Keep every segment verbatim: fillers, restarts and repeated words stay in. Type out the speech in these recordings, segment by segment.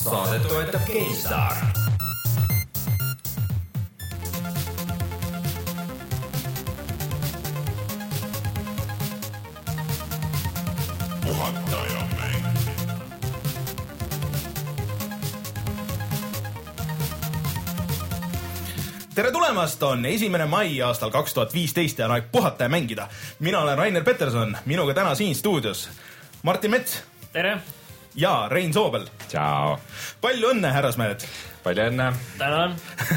Saadet toetab GameStar. Tere tulemast, on esimene mai aastal kaks tuhat viisteist ja on aeg puhata ja mängida. Mina olen Rainer Peterson, minuga täna siin stuudios Martin Mets. Tere. Ja Rein Soobel. Ciao. Palju õnne, härrasmehed. Palju õnne. Tänan.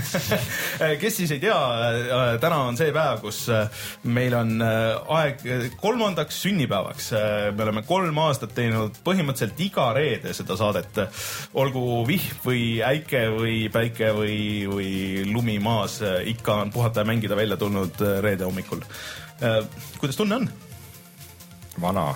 Kes siis ei tea, täna on see päev, kus meil on aeg kolmandaks sünnipäevaks. Me oleme kolm aastat teinud põhimõtteliselt iga reede seda saadet. Olgu vihm või äike või päike või, või lumi maas, ikka on puhata ja mängida välja tulnud reede hommikul. Kuidas tunne on? Vana.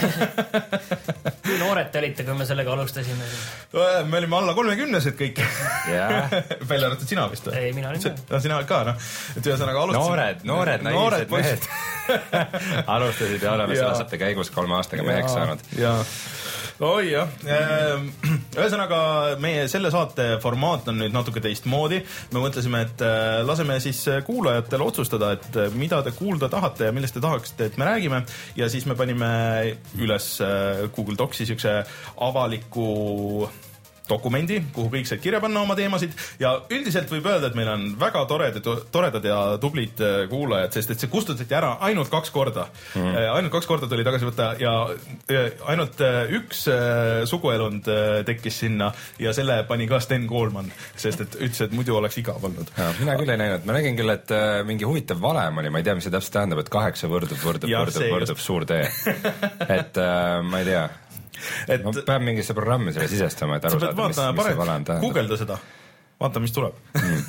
Kui noored te olite, kui me sellega alustasime? Me olime alla kolmekümnesed kõik. Yeah. Välja arvatud sina vist? Ei, mina olin. No, sina ka, noh. Et ühesõnaga alustasid... Noored, noored, naiivsed mehed. Alustasid ja oleme selle saate käigus kolme aastaga meheks saanud. Jaa. Oi jah, ühesõnaga meie selle saate formaat on nüüd natuke teistmoodi. Me mõtlesime, et laseme siis kuulajatel otsustada, et mida te kuulda tahate ja millest te tahaksite, et me räägime. Ja siis me panime üles Google Docsi siukse avaliku dokumendi, kuhu kõik said kirja panna oma teemasid ja üldiselt võib öelda, et meil on väga toredad, toredad ja tublid kuulajad, sest et see kustutati ära ainult kaks korda. Mm. Ainult kaks korda tuli tagasi võtta ja ainult üks suguelund tekkis sinna ja selle pani ka Sten Koolman, sest et ütles, et muidu oleks igav olnud. Ja, mina küll ei näinud. Ma nägin küll, et mingi huvitav valem oli, ma ei tea, mis see täpselt tähendab, et kaheksa võrdub, võrdub, ja, võrdub, võrdub suur tee. Et ma ei tea. Et ma pean mingisse programmi selle sisestama, et aru saada, mis, mis see vale on tähendab. Googleda seda. Vaata, mis tuleb.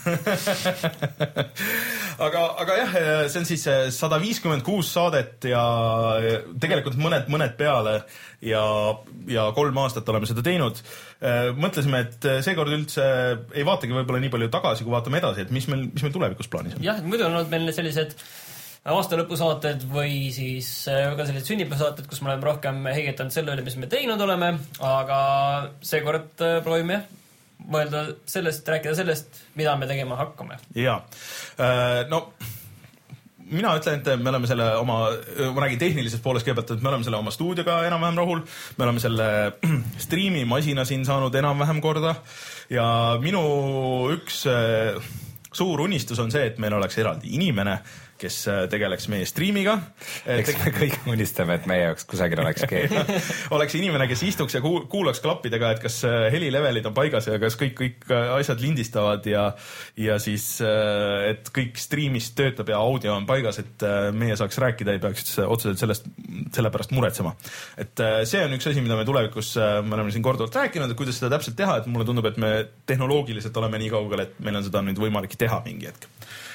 Mm. aga, aga jah, see on siis sada viiskümmend kuus saadet ja tegelikult mõned, mõned peale ja, ja kolm aastat oleme seda teinud. Mõtlesime, et seekord üldse ei vaatagi võib-olla nii palju tagasi, kui vaatame edasi, et mis meil, mis meil tulevikus plaanis on. Jah, muidu on olnud meil sellised aastalõpusaated või siis ka sellised sünnipäevasaated, kus me oleme rohkem heigetanud selle üle, mis me teinud oleme, aga seekord proovime mõelda sellest, rääkida sellest, mida me tegema hakkame. Jaa, no mina ütlen, et me oleme selle oma, ma räägin tehnilisest poolest kõigepealt, et me oleme selle oma stuudioga enam-vähem rahul, me oleme selle streami masina siin saanud enam-vähem korda ja minu üks suur unistus on see, et meil oleks eraldi inimene, kes tegeleks meie streamiga. Eks me kõik unistame, et meie jaoks kusagil oleks keegi. Oleks inimene, kes istuks ja kuulaks klappidega, et kas helilevelid on paigas ja kas kõik, kõik asjad lindistavad ja, ja siis, et kõik streamis töötab ja audio on paigas, et meie saaks rääkida, ei peaks otseselt sellest, selle pärast muretsema. Et see on üks asi, mida me tulevikus, me oleme siin korduvalt rääkinud, et kuidas seda täpselt teha, et mulle tundub, et me tehnoloogiliselt oleme nii kaugel, et meil on seda nüüd võimalik teha mingi hetk.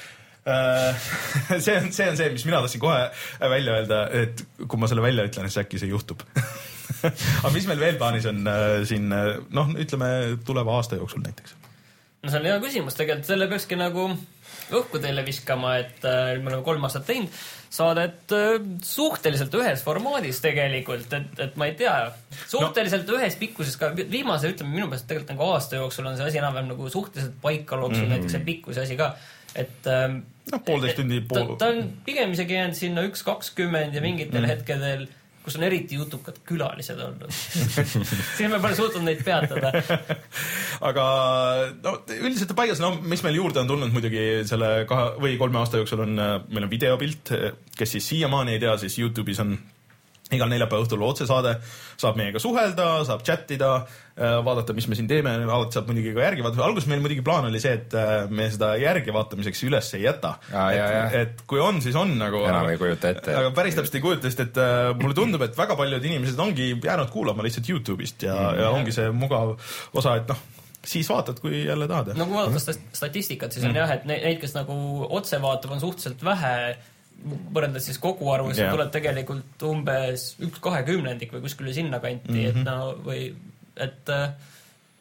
See on, see on see, mis mina tahtsin kohe välja öelda, et kui ma selle välja ütlen, siis äkki see juhtub. Aga mis meil veel plaanis on siin, noh, ütleme tuleva aasta jooksul näiteks? No see on hea küsimus, tegelikult selle peakski nagu õhku teile viskama, et me oleme kolm aastat teinud saadet suhteliselt ühes formaadis tegelikult, et, et ma ei tea, suhteliselt no. Ühes pikkuses ka, viimase ütleme minu pärast tegelikult nagu aasta jooksul on see asi enam-vähem nagu suhteliselt paika looksul, mm. näiteks see pikkuse asi ka, et no, poolteist tundi pool... ta, ta on pigem isegi jäänud sinna üks kakskümmend ja mingitel mm. hetkedel, kus on eriti jutukad külalised olnud. Siin me pole suutnud neid peatada. Aga no, üldiselt paigas, no, mis meil juurde on tulnud muidugi selle kahe või kolme aasta jooksul on, meil on videopilt, kes siis siiamaani ei tea, siis YouTube'is on igal neljapäeva õhtul otsesaade, saab meiega suhelda, saab chattida, vaadata, mis me siin teeme, alati saab muidugi ka järgi vaadata. Alguses meil muidugi plaan oli see, et me seda järgi vaatamiseks üles ei jäta. Ja, et, ja, ja. et kui on, siis on nagu... Enam ei kujuta ette. Aga päris täpselt ei kujuta, sest et mulle tundub, et väga paljud inimesed ongi jäänud kuulama lihtsalt YouTube'ist ja, mm, ja ongi see mugav osa, et noh, siis vaatad, kui jälle tahad. No kui vaadata statistikat, siis on mm. jah, et neid, kes nagu otse vaatab, on suhteliselt vähe võrreldes siis kogu arvus yeah. tuleb tegelikult umbes üks kahekümnendik või kuskil sinna kanti, mm-hmm. et no või et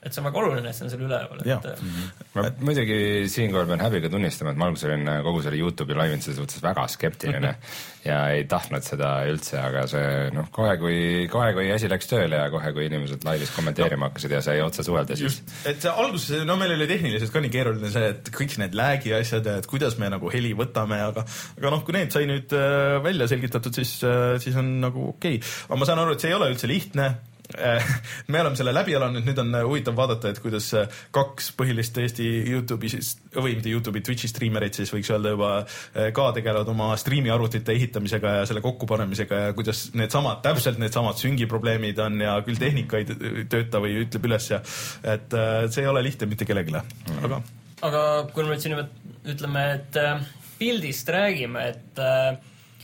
et see on väga oluline, et see on seal üleval. Et... Mm-hmm. ma muidugi siinkohal pean häbiga tunnistama, et ma alguses olin kogu selle YouTube'i laimintuse suhtes väga skeptiline ja ei tahtnud seda üldse, aga see noh, kohe kui, kohe kui asi läks tööle ja kohe kui inimesed laivis kommenteerima no. hakkasid ja sai otse suhelda, siis... et see alguses, no meil oli tehniliselt ka nii keeruline see, et kõik need läägi asjad ja et kuidas me nagu heli võtame, aga, aga noh, kui need sai nüüd välja selgitatud, siis, siis on nagu okei okay. Aga ma saan aru, et see ei ole üldse lihtne. Me oleme selle läbi elanud, nüüd on huvitav vaadata, et kuidas kaks põhilist Eesti YouTube'i või mitte YouTube'i Twitch'i striimereid siis võiks öelda juba ka tegelevad oma striimi arvutite ehitamisega ja selle kokkupanemisega ja kuidas need samad, täpselt need samad syngiprobleemid on ja küll tehnika ei tööta või ütleb üles ja et see ei ole lihtne mitte kellegile. Aga, aga kui me siin ütleme, et pildist räägime, et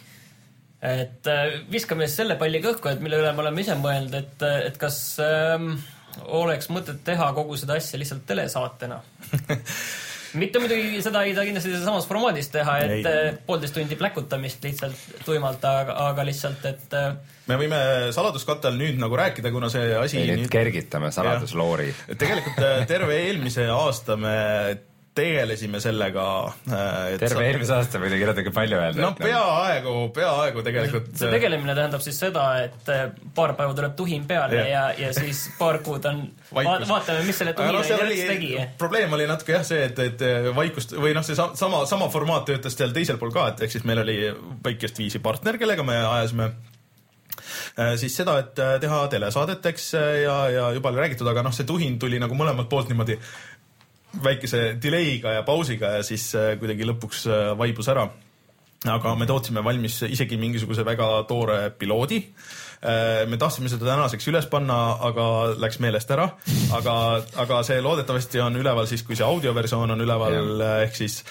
et viskame selle palli kõhku, et mille üle me oleme ise mõelnud, et, et kas ähm, oleks mõtet teha kogu seda asja lihtsalt telesaatena. Mitte muidugi seda ei saa kindlasti samas formaadis teha, et ei. Poolteist tundi pläkutamist lihtsalt tuimalt, aga, aga lihtsalt, et me võime saladuskattel nüüd nagu rääkida, kuna see asi... Me nüüd kergitame saladusloori. Tegelikult terve eelmise aasta me tegelesime sellega. Terve eelmise aasta muidugi natuke palju öelda. No peaaegu, peaaegu tegelikult. See tegelemine tähendab siis seda, et paar päeva tuleb tuhin peale ja, ja, ja siis paar kuud on, vaat, vaatame, mis selle tuhin no, järjest tegi. Probleem oli natuke jah see, et, et vaikust, või noh, see sama, sama formaat töötas teil teisel pool ka, et ehk siis meil oli väikest viisi partner, kellega me ajasime siis seda, et teha telesaadeteks ja, ja juba oli räägitud, aga noh, see tuhin tuli nagu mõlemalt poolt niimoodi väikese delay'ga ja pausiga ja siis kuidagi lõpuks vaibus ära. Aga me tootsime valmis isegi mingisuguse väga toore piloodi. Me tahtsime seda tänaseks üles panna, aga läks meelest ära. Aga, aga see loodetavasti on üleval siis, kui see audioversioon on üleval ja. Ehk siis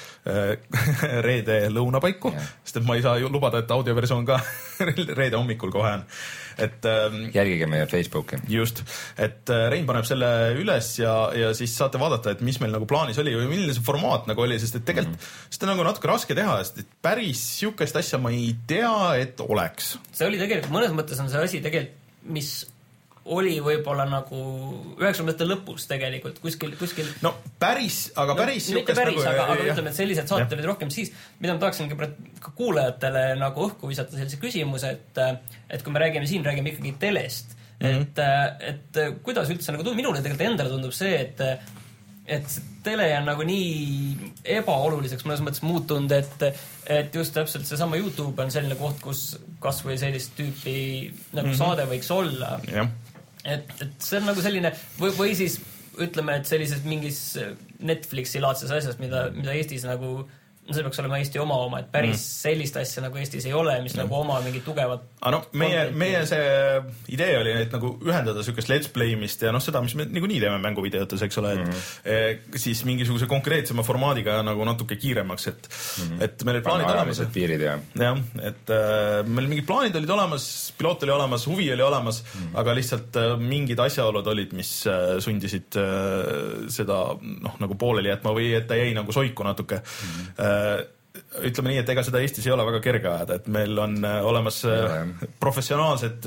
reede lõunapaiku. Ja. Sest et ma ei saa ju lubada, et audioversioon ka reede hommikul kohe on. Et, järgige meie Facebooki. Just, et Rein paneb selle üles ja, ja siis saate vaadata, et mis meil nagu plaanis oli või milline see formaat nagu oli, sest et tegelikult mm. seda on nagu natuke raske teha, sest et päris siukest asja ma ei tea, et oleks. See oli tegelikult, mõnes mõttes on see asi tegelikult, mis oli võib-olla nagu üheksakümnendate lõpus tegelikult kuskil, kuskil... No päris, aga päris no, mitte päris, nagu, aga, aga ütleme, et sellised saated olid rohkem siis, mida ma tahaksin ka kuulajatele nagu õhku visata sellise küsimuse, et, et kui me räägime siin, räägime ikkagi telest, mm-hmm. et, et kuidas üldse nagu tundub, minule tegelikult endale tundub see, et et tele on nagu nii ebaoluliseks mõnes mõttes muutunud, et, et just täpselt seesama YouTube on selline koht, kus kas või sellist tüüpi nagu mm-hmm. saade võiks olla. Yeah. Et, et see on nagu selline, või, või siis ütleme, et sellises mingis Netflixi laadses asjas, mida, mida Eestis nagu, see peaks olema Eesti oma oma, et päris mm. sellist asja nagu Eestis ei ole, mis mm. nagu oma mingi tugevat... Ah, no, meie, meie see idee oli et nagu ühendada sükest let's play'mist ja noh, seda, mis me niikuinii teeme mänguvideotes, eks ole, et mm. eh, siis mingisuguse konkreetsema formaadiga nagu natuke kiiremaks, et, mm. et meil olid plaanid olemas. Piirid, jah. jah, et äh, meil mingid plaanid olid olemas, piloot oli olemas, huvi oli olemas, mm. aga lihtsalt äh, mingid asjaolud olid, mis äh, sundisid äh, seda noh, nagu pooleli jätma või et ta jäi nagu soiku natuke. Mm. Äh, ütleme nii, et ega seda Eestis ei ole väga kerge ajada, et meil on olemas ja, professionaalsed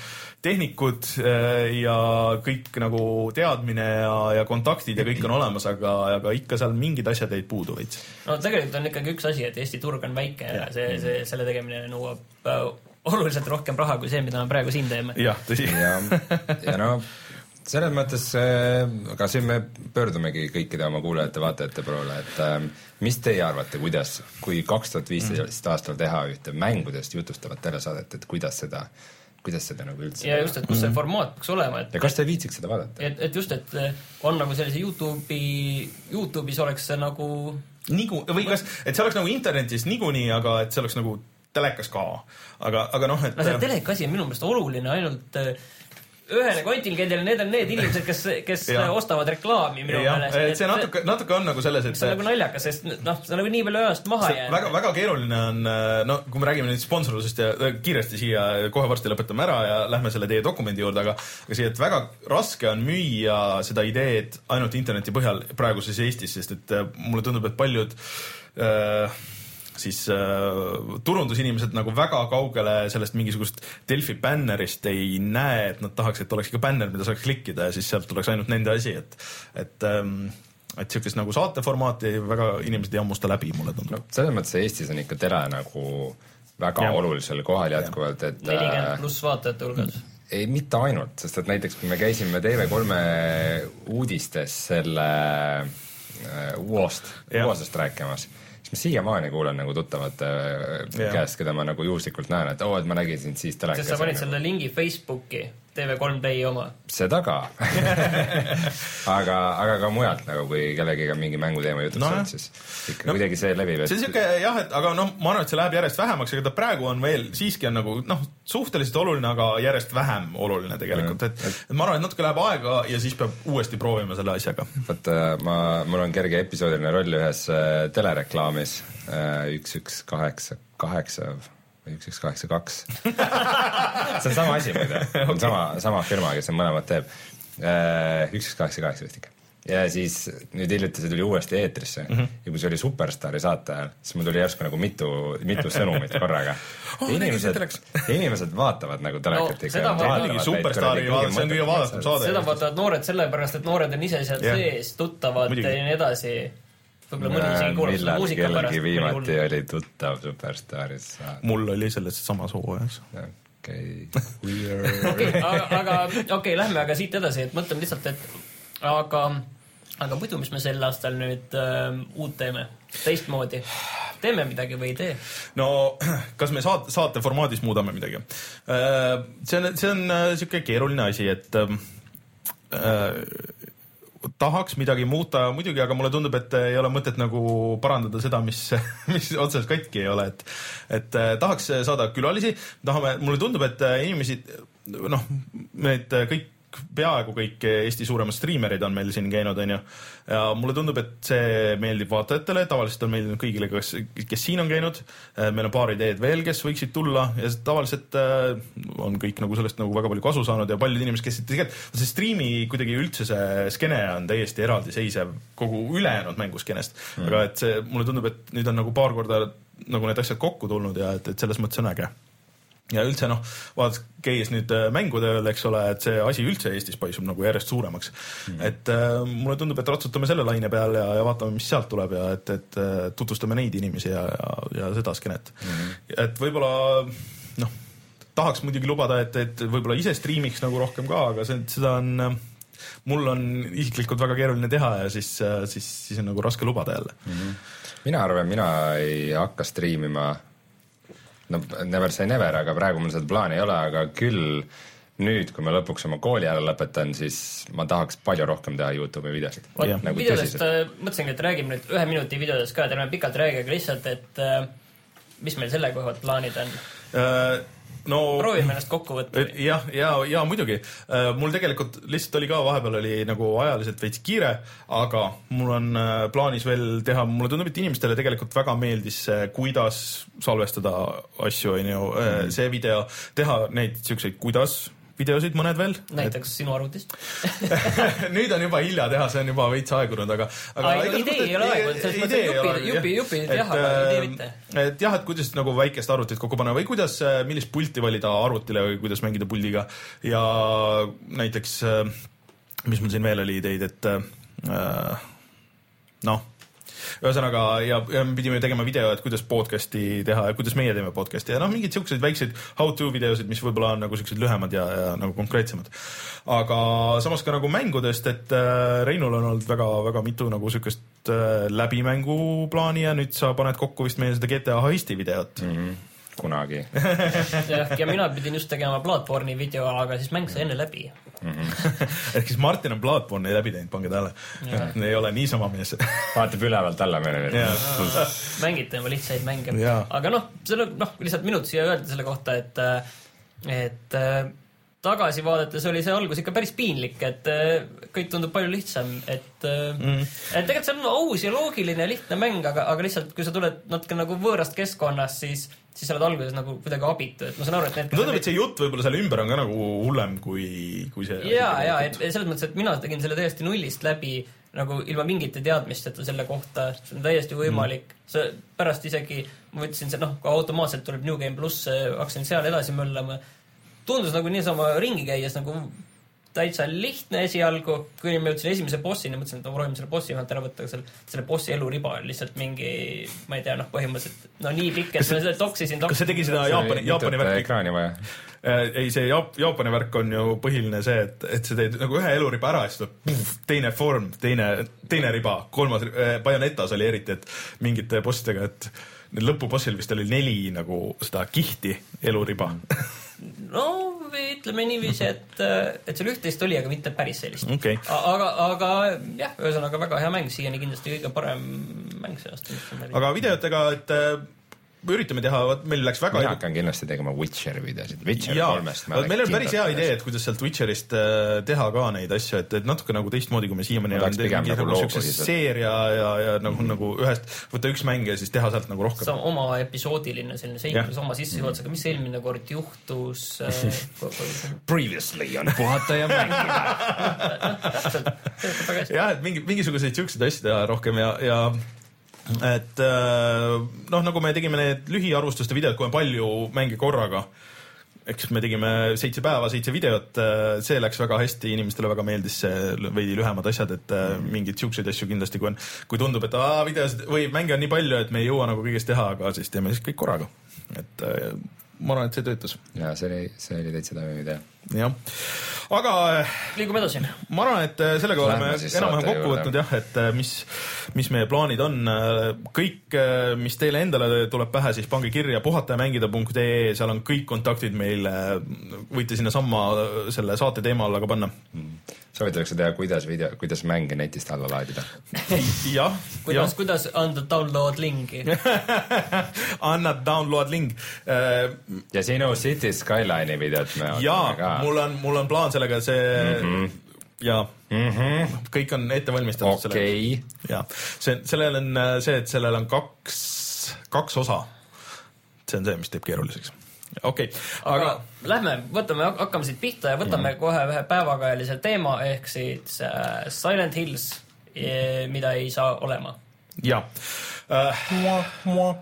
tehnikud ja kõik nagu teadmine ja, ja kontaktid ja kõik on olemas, aga, aga ikka seal mingid asjad jäid puudu veits. No tegelikult on ikkagi üks asi, et Eesti turg on väike ja see, see, selle tegemine nõuab oluliselt rohkem raha kui see, mida me praegu siin teeme. Jah, tõsi. Ja, ja no selles mõttes, aga siin me pöördumegi kõikide oma kuulajate vaatajate poole, et mis teie arvate, kuidas, kui kaks tuhat viisteist aastal teha ühte mängudest jutustavat telesaadet, et kuidas seda, kuidas seda nagu üldse ja just, et kus see formaat peaks olema, et ja kas te viitsiks seda vaadata? Et, et just, et on nagu sellise YouTube'i, YouTube'is oleks see nagu Nigu, või kas, et see oleks nagu internetis niikuinii, aga et see oleks nagu telekas ka, aga, aga noh, et no see telekasi on minu meelest oluline ainult ühele kontingendile, need on need inimesed, kes, kes ostavad reklaami minu meelest. See natuke, natuke on nagu selles, et see on nagu naljakas, sest noh, see on nagu nii palju ööst maha jäänud. Väga, väga keeruline on, no kui me räägime nüüd sponsorlusest ja kiiresti siia kohe varsti lõpetame ära ja lähme selle teie dokumendi juurde, aga, aga siia, et väga raske on müüa seda ideed ainult interneti põhjal praeguses Eestis, sest et mulle tundub, et paljud äh, siis äh, turundusinimesed nagu väga kaugele sellest mingisugust Delfi bännerist ei näe, et nad tahaks, et oleks ikka bänner, mida saaks klikkida ja siis sealt tuleks ainult nende asi, et et ähm, et siukest nagu saateformaati väga inimesed ei hammusta läbi, mulle tundub. No, selles mõttes Eestis on ikka tele nagu väga ja. olulisel kohal jätkuvalt, et nelikümmend pluss vaatajate hulgas. Ei, mitte ainult, sest et näiteks kui me käisime T V kolme uudistes selle U O-st, U O-sest rääkimas, siis ma siiamaani kuulen nagu tuttavate ja. käest, keda ma nagu juhuslikult näen, et oo, et ma nägin sind siis telekas. Sest sa panid selle lingi Facebooki, T V kolm Play oma. Seda ka. aga, aga ka mujalt nagu, kui kellegiga mingi mänguteema jutud no, saad, siis ikka no, kuidagi see levib. See on siuke jah, et aga noh, ma arvan, et see läheb järjest vähemaks, aga ta praegu on veel, siiski on nagu noh, suhteliselt oluline, aga järjest vähem oluline tegelikult, et, et ma arvan, et natuke läheb aega ja siis peab uuesti proovima selle asjaga. Võt, ma, mul on kerge episoodiline roll ühes telereklaamis üks üks kaheksa kaheksa või üks üks kaheksa kaks. See on sama asi, muide. On sama, sama firma, kes on mõlemad teeb. üks üks kaheksa kaheksa vist ikka. Ja siis nüüd hiljuti see tuli uuesti eetrisse mm -hmm. ja kui see oli Superstaari saate ajal, siis mul tuli järsku nagu mitu, mitu sõnumit korraga. Oh, inimesed, inimesed vaatavad nagu telekat ikka. No, vaatavad Superstaari vaatavad, see on kõige vaadatum saade. Seda vaatavad noored sellepärast, et noored on ise sealt yeah. sees, tuttavad ja nii edasi. Võib-olla mõni isegi kuulab seda muusika pärast. Kellegi viimati oli tuttav Superstaaris. Mul oli sellest samas hooajas. Okei. Okay, aga, aga okei, okay, lähme aga siit edasi, et mõtleme lihtsalt, et aga, aga muidu, mis me sel aastal nüüd äh, uut teeme? Teistmoodi. Teeme midagi või ei tee? No, kas me saate, saate formaadis muudame midagi? Äh, see on, see on äh, siuke keeruline asi, et äh, tahaks midagi muuta muidugi, aga mulle tundub, et ei ole mõtet nagu parandada seda, mis, mis otseselt katki ei ole, et, et tahaks saada külalisi, tahame, mulle tundub, et inimesi, noh, need kõik, peaaegu kõik Eesti suuremad striimerid on meil siin käinud, on ju, ja mulle tundub, et see meeldib vaatajatele, tavaliselt on meeldinud kõigile, kes, kes siin on käinud, meil on paar ideed veel, kes võiksid tulla ja tavaliselt on kõik nagu sellest nagu väga palju kasu saanud ja paljud inimesed, kes tegelikult see striimi kuidagi üldse see skene on täiesti eraldiseisev kogu ülejäänud mänguskenest, mm. aga et see, mulle tundub, et nüüd on nagu paar korda nagu need asjad kokku tulnud ja et, et selles mõttes on äge. Ja üldse noh, vaadates käies nüüd mängutööl, eks ole, et see asi üldse Eestis paisub nagu järjest suuremaks. Mm. Et äh, mulle tundub, et ratsutame selle laine peal ja, ja vaatame, mis sealt tuleb ja et, et tutvustame neid inimesi ja, ja, ja seda skenet. Mm. Et võib-olla noh, tahaks muidugi lubada, et, et võib-olla ise striimiks nagu rohkem ka, aga see, seda on, mul on isiklikult väga keeruline teha ja siis, siis, siis on nagu raske lubada jälle. Mm. Mina arvan, mina ei hakka striimima no never say never, aga praegu mul seda plaani ei ole, aga küll nüüd, kui ma lõpuks oma kooli ära lõpetan, siis ma tahaks palju rohkem teha YouTube'i videosid. Yeah. Nagu videodest mõtlesingi, et räägime nüüd ühe minuti videodest ka, et ärme pikalt räägi, aga lihtsalt, et mis meil selle kohalt plaanid on? Uh, no, proovime ennast kokku võtta. Jah, ja, ja muidugi. Uh, mul tegelikult lihtsalt oli ka vahepeal oli nagu ajaliselt veits kiire, aga mul on uh, plaanis veel teha, mulle tundub, et inimestele tegelikult väga meeldis, uh, kuidas salvestada asju, on ju, uh, mm. see video, teha neid siukseid kuidas videosid mõned veel. Näiteks et... sinu arvutist. Nüüd on juba hilja teha, see on juba veits aegunud, aga... aga Ai, idee ei ole aegunud, selles mõttes jupi, jupi, jupi jah, aga idee mitte. Et jah, et kuidas nagu väikest arvutit kokku panna või kuidas, millist pulti valida arvutile või kuidas mängida puldiga ja näiteks, mis mul siin veel oli ideid, et noh, ühesõnaga, ja, ja me pidime tegema video, et kuidas podcasti teha ja kuidas meie teeme podcasti ja noh, mingid siukseid väikseid how-to videosid, mis võib-olla on nagu siuksed lühemad ja, ja nagu konkreetsemad. Aga samas ka nagu mängudest, et äh, Reinul on olnud väga, väga mitu nagu siukest äh, läbimänguplaani ja nüüd sa paned kokku vist meie seda G T A heisti videot. Mm-hmm. Kunagi. jah, ja mina pidin just tegema Bloodborne'i video, aga siis mäng sai enne läbi. Mm-hmm. Ehk siis Martin on Bloodborne'i läbi teinud, pange tähele. Ei ole niisama mees. Vaatab ülevalt alla meile. Mängite oma lihtsaid mänge. Ja. Aga noh, selle, noh, lihtsalt minut siia öelda selle kohta, et, et tagasi vaadates oli see algus ikka päris piinlik, et kõik tundub palju lihtsam, et, mm. et tegelikult see on aus ja loogiline ja lihtne mäng, aga, aga lihtsalt kui sa tuled natuke nagu võõrast keskkonnast, siis siis sa oled alguses nagu kuidagi abitu, et ma saan aru, et need... Tundub, et see jutt võib-olla selle ümber on ka nagu hullem kui, kui see... Jaa, jaa, et selles mõttes, et mina tegin selle täiesti nullist läbi nagu ilma mingite teadmisteta selle kohta, see on täiesti võimalik. See pärast isegi, ma ütlesin, see noh, kui automaatselt tuleb New Game Plus, hakkasin seal edasi möllama. Tundus nagu niisama ringi käies nagu täitsa lihtne esialgu, kui ma jõudsin esimese bossini, mõtlesin, et ma proovin selle bossi vähemalt ära võtta, selle, selle bossi eluriba on lihtsalt mingi, ma ei tea, noh, põhimõtteliselt, no nii pikk, et ma selle toksisin. Kas see tegi seda Jaapani, Jaapani värk? Ekraani vaja? Ei, see Jaap, Jaapani värk on ju põhiline see, et, et see teed nagu ühe eluriba ära, siis tuleb teine form, teine, teine riba, kolmas, Bayonetas oli eriti, et mingite bossidega, et lõpubossil vist oli neli nagu seda kihti eluriba. No ütleme niiviisi, et, et seal üht-teist oli, aga mitte päris sellist. Okay. Aga, aga jah, ühesõnaga väga hea mäng, siiani kindlasti kõige parem mäng see aasta. Aga videotega, et üritame teha, meil läks väga... Mina hakkan kindlasti tegema Witcheri videosid. Witcher kolmest. Meil on päris hea idee, et kuidas sealt Witcherist teha ka neid asju, et, et natuke nagu teistmoodi, kui me siimani on mingi nagu niisuguse seeria ja, ja nagu, mm-hmm. nagu ühest võtta üks mäng ja siis teha sealt nagu rohkem. See on oma episoodiline selline seiklus, oma sissejuhatus, aga mis eelmine kord juhtus? Previously on puhata ja mängida. jah, et mingi, mingisuguseid siukseid asju teha rohkem ja, ja et noh, nagu me tegime need lühiarvustuste videod, kui on palju mänge korraga, eks me tegime seitse päeva, seitse videot, see läks väga hästi, inimestele väga meeldis see veidi lühemad asjad, et mingid siukseid asju kindlasti, kui, on, kui tundub, et aa, videosid või mänge on nii palju, et me ei jõua nagu kõigest teha, aga siis teeme siis kõik korraga. Et ma arvan, et see töötas. Ja see oli, see oli täitsa toimiv idee. Jah. Aga liigume edasi. Ma arvan, et sellega oleme enam-vähem kokku võtnud jah, et mis, mis meie plaanid on. Kõik, mis teile endale tuleb pähe, siis pange kirja puhatajamängida punkt ee, seal on kõik kontaktid meil, võite sinna samma selle saate teema alla ka panna. Soovitakse teha, kuidas, video, kuidas mänge netist alla laadida. jah. Kuidas, kuidas anda download lingi? Anna download link. Ja sinu City Skyline'i videot me jaa, mul on, mul on plaan sellega see mm-hmm. ja mm-hmm. kõik on ette valmistatud. Okei. Ja see, sellel on see, et sellel on kaks, kaks osa. See on see, mis teeb keeruliseks. Okei, okay. aga... aga lähme, võtame, hakkame siit pihta ja võtame mm. kohe ühe päevakajalise teema ehk siit uh, Silent Hills, mida ei saa olema. Ja. Uh,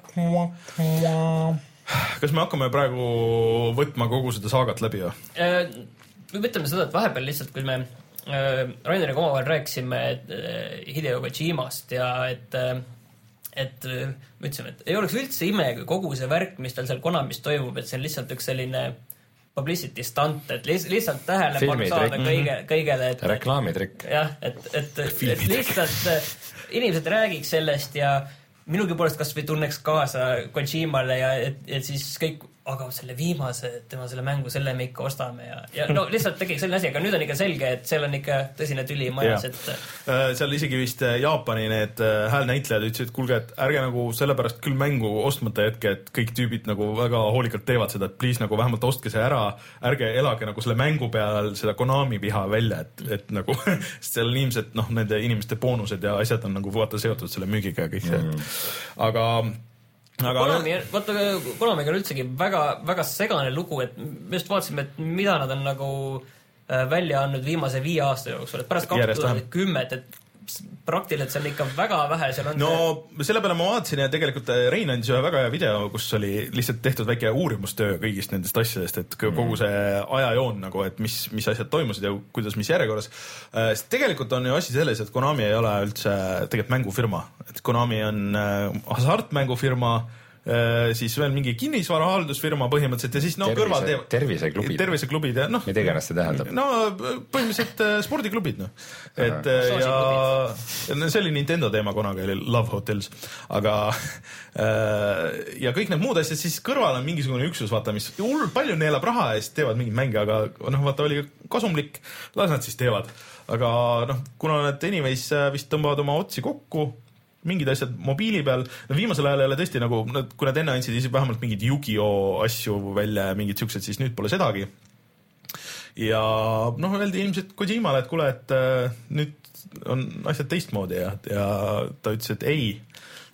kas me hakkame praegu võtma kogu seda saagat läbi? Uh, me võtame seda, et vahepeal lihtsalt, kui me uh, Raineriga omavahel rääkisime uh, Hideo Kojimast ja et uh, et me ütlesime, et ei oleks üldse ime, kui kogu see värk, mis tal seal Konamis toimub, et see on lihtsalt üks selline publicity stunt, et lihtsalt tähelepanu saada kõige, kõigele. Et, reklaamitrikk. jah, et, et, et lihtsalt inimesed räägiks sellest ja minugi poolest kas või tunneks kaasa Kojimale ja et, et siis kõik, aga selle viimase, tema selle mängu, selle me ikka ostame ja, ja no lihtsalt tegi selline asi, aga nüüd on ikka selge, et seal on ikka tõsine tüli majas, et seal isegi vist Jaapani need häälnäitlejad ütlesid, et kuulge, et ärge nagu sellepärast küll mängu ostmata jätke, et kõik tüübid nagu väga hoolikalt teevad seda, et please nagu vähemalt ostke see ära, ärge elage nagu selle mängu peal seda Konami viha välja, et, et nagu sest seal on inimesed, noh, nende inimeste boonused ja asjad on nagu vaata seotud selle müügiga ja kõik see, mm. aga Aga Konami, vaata, Konamiga on üldsegi väga, väga segane lugu, et me just vaatasime, et mida nad on nagu välja andnud viimase viie aasta jooksul, et pärast kaks tuhat kümme, et praktiliselt see on ikka väga vähe. Seal on no see... selle peale ma vaatasin ja tegelikult Rein andis ühe väga hea video, kus oli lihtsalt tehtud väike uurimustöö kõigist nendest asjadest, et kogu see ajajoon nagu, et mis, mis asjad toimusid ja kuidas, mis järjekorras. Tegelikult on ju asi selles, et Konami ei ole üldse tegelikult mängufirma, et Konami on hasartmängufirma, siis veel mingi kinnisvarahaldusfirma põhimõtteliselt ja siis no Tervise, kõrval teevad terviseklubid. Terviseklubid ja noh. Mida iganes see tähendab. No põhimõtteliselt spordiklubid noh. Et ja see oli Nintendo teema kunagi, oli Love Hotels, aga ja kõik need muud asjad, siis kõrval on mingisugune üksus, vaata, mis hull palju neelab raha eest, teevad mingid mänge, aga noh, vaata, oli kasumlik, las nad siis teevad. Aga noh, kuna nad anyways vist tõmbavad oma otsi kokku, mingid asjad mobiili peal, no viimasel ajal ei ole tõesti nagu, kui nad enne andsid isi vähemalt mingid Yu-Gi-Oh asju välja, mingid siuksed, siis nüüd pole sedagi. Ja noh, öeldi ilmselt Kojimale, et kuule, et nüüd on asjad teistmoodi ja, ja ta ütles, et ei,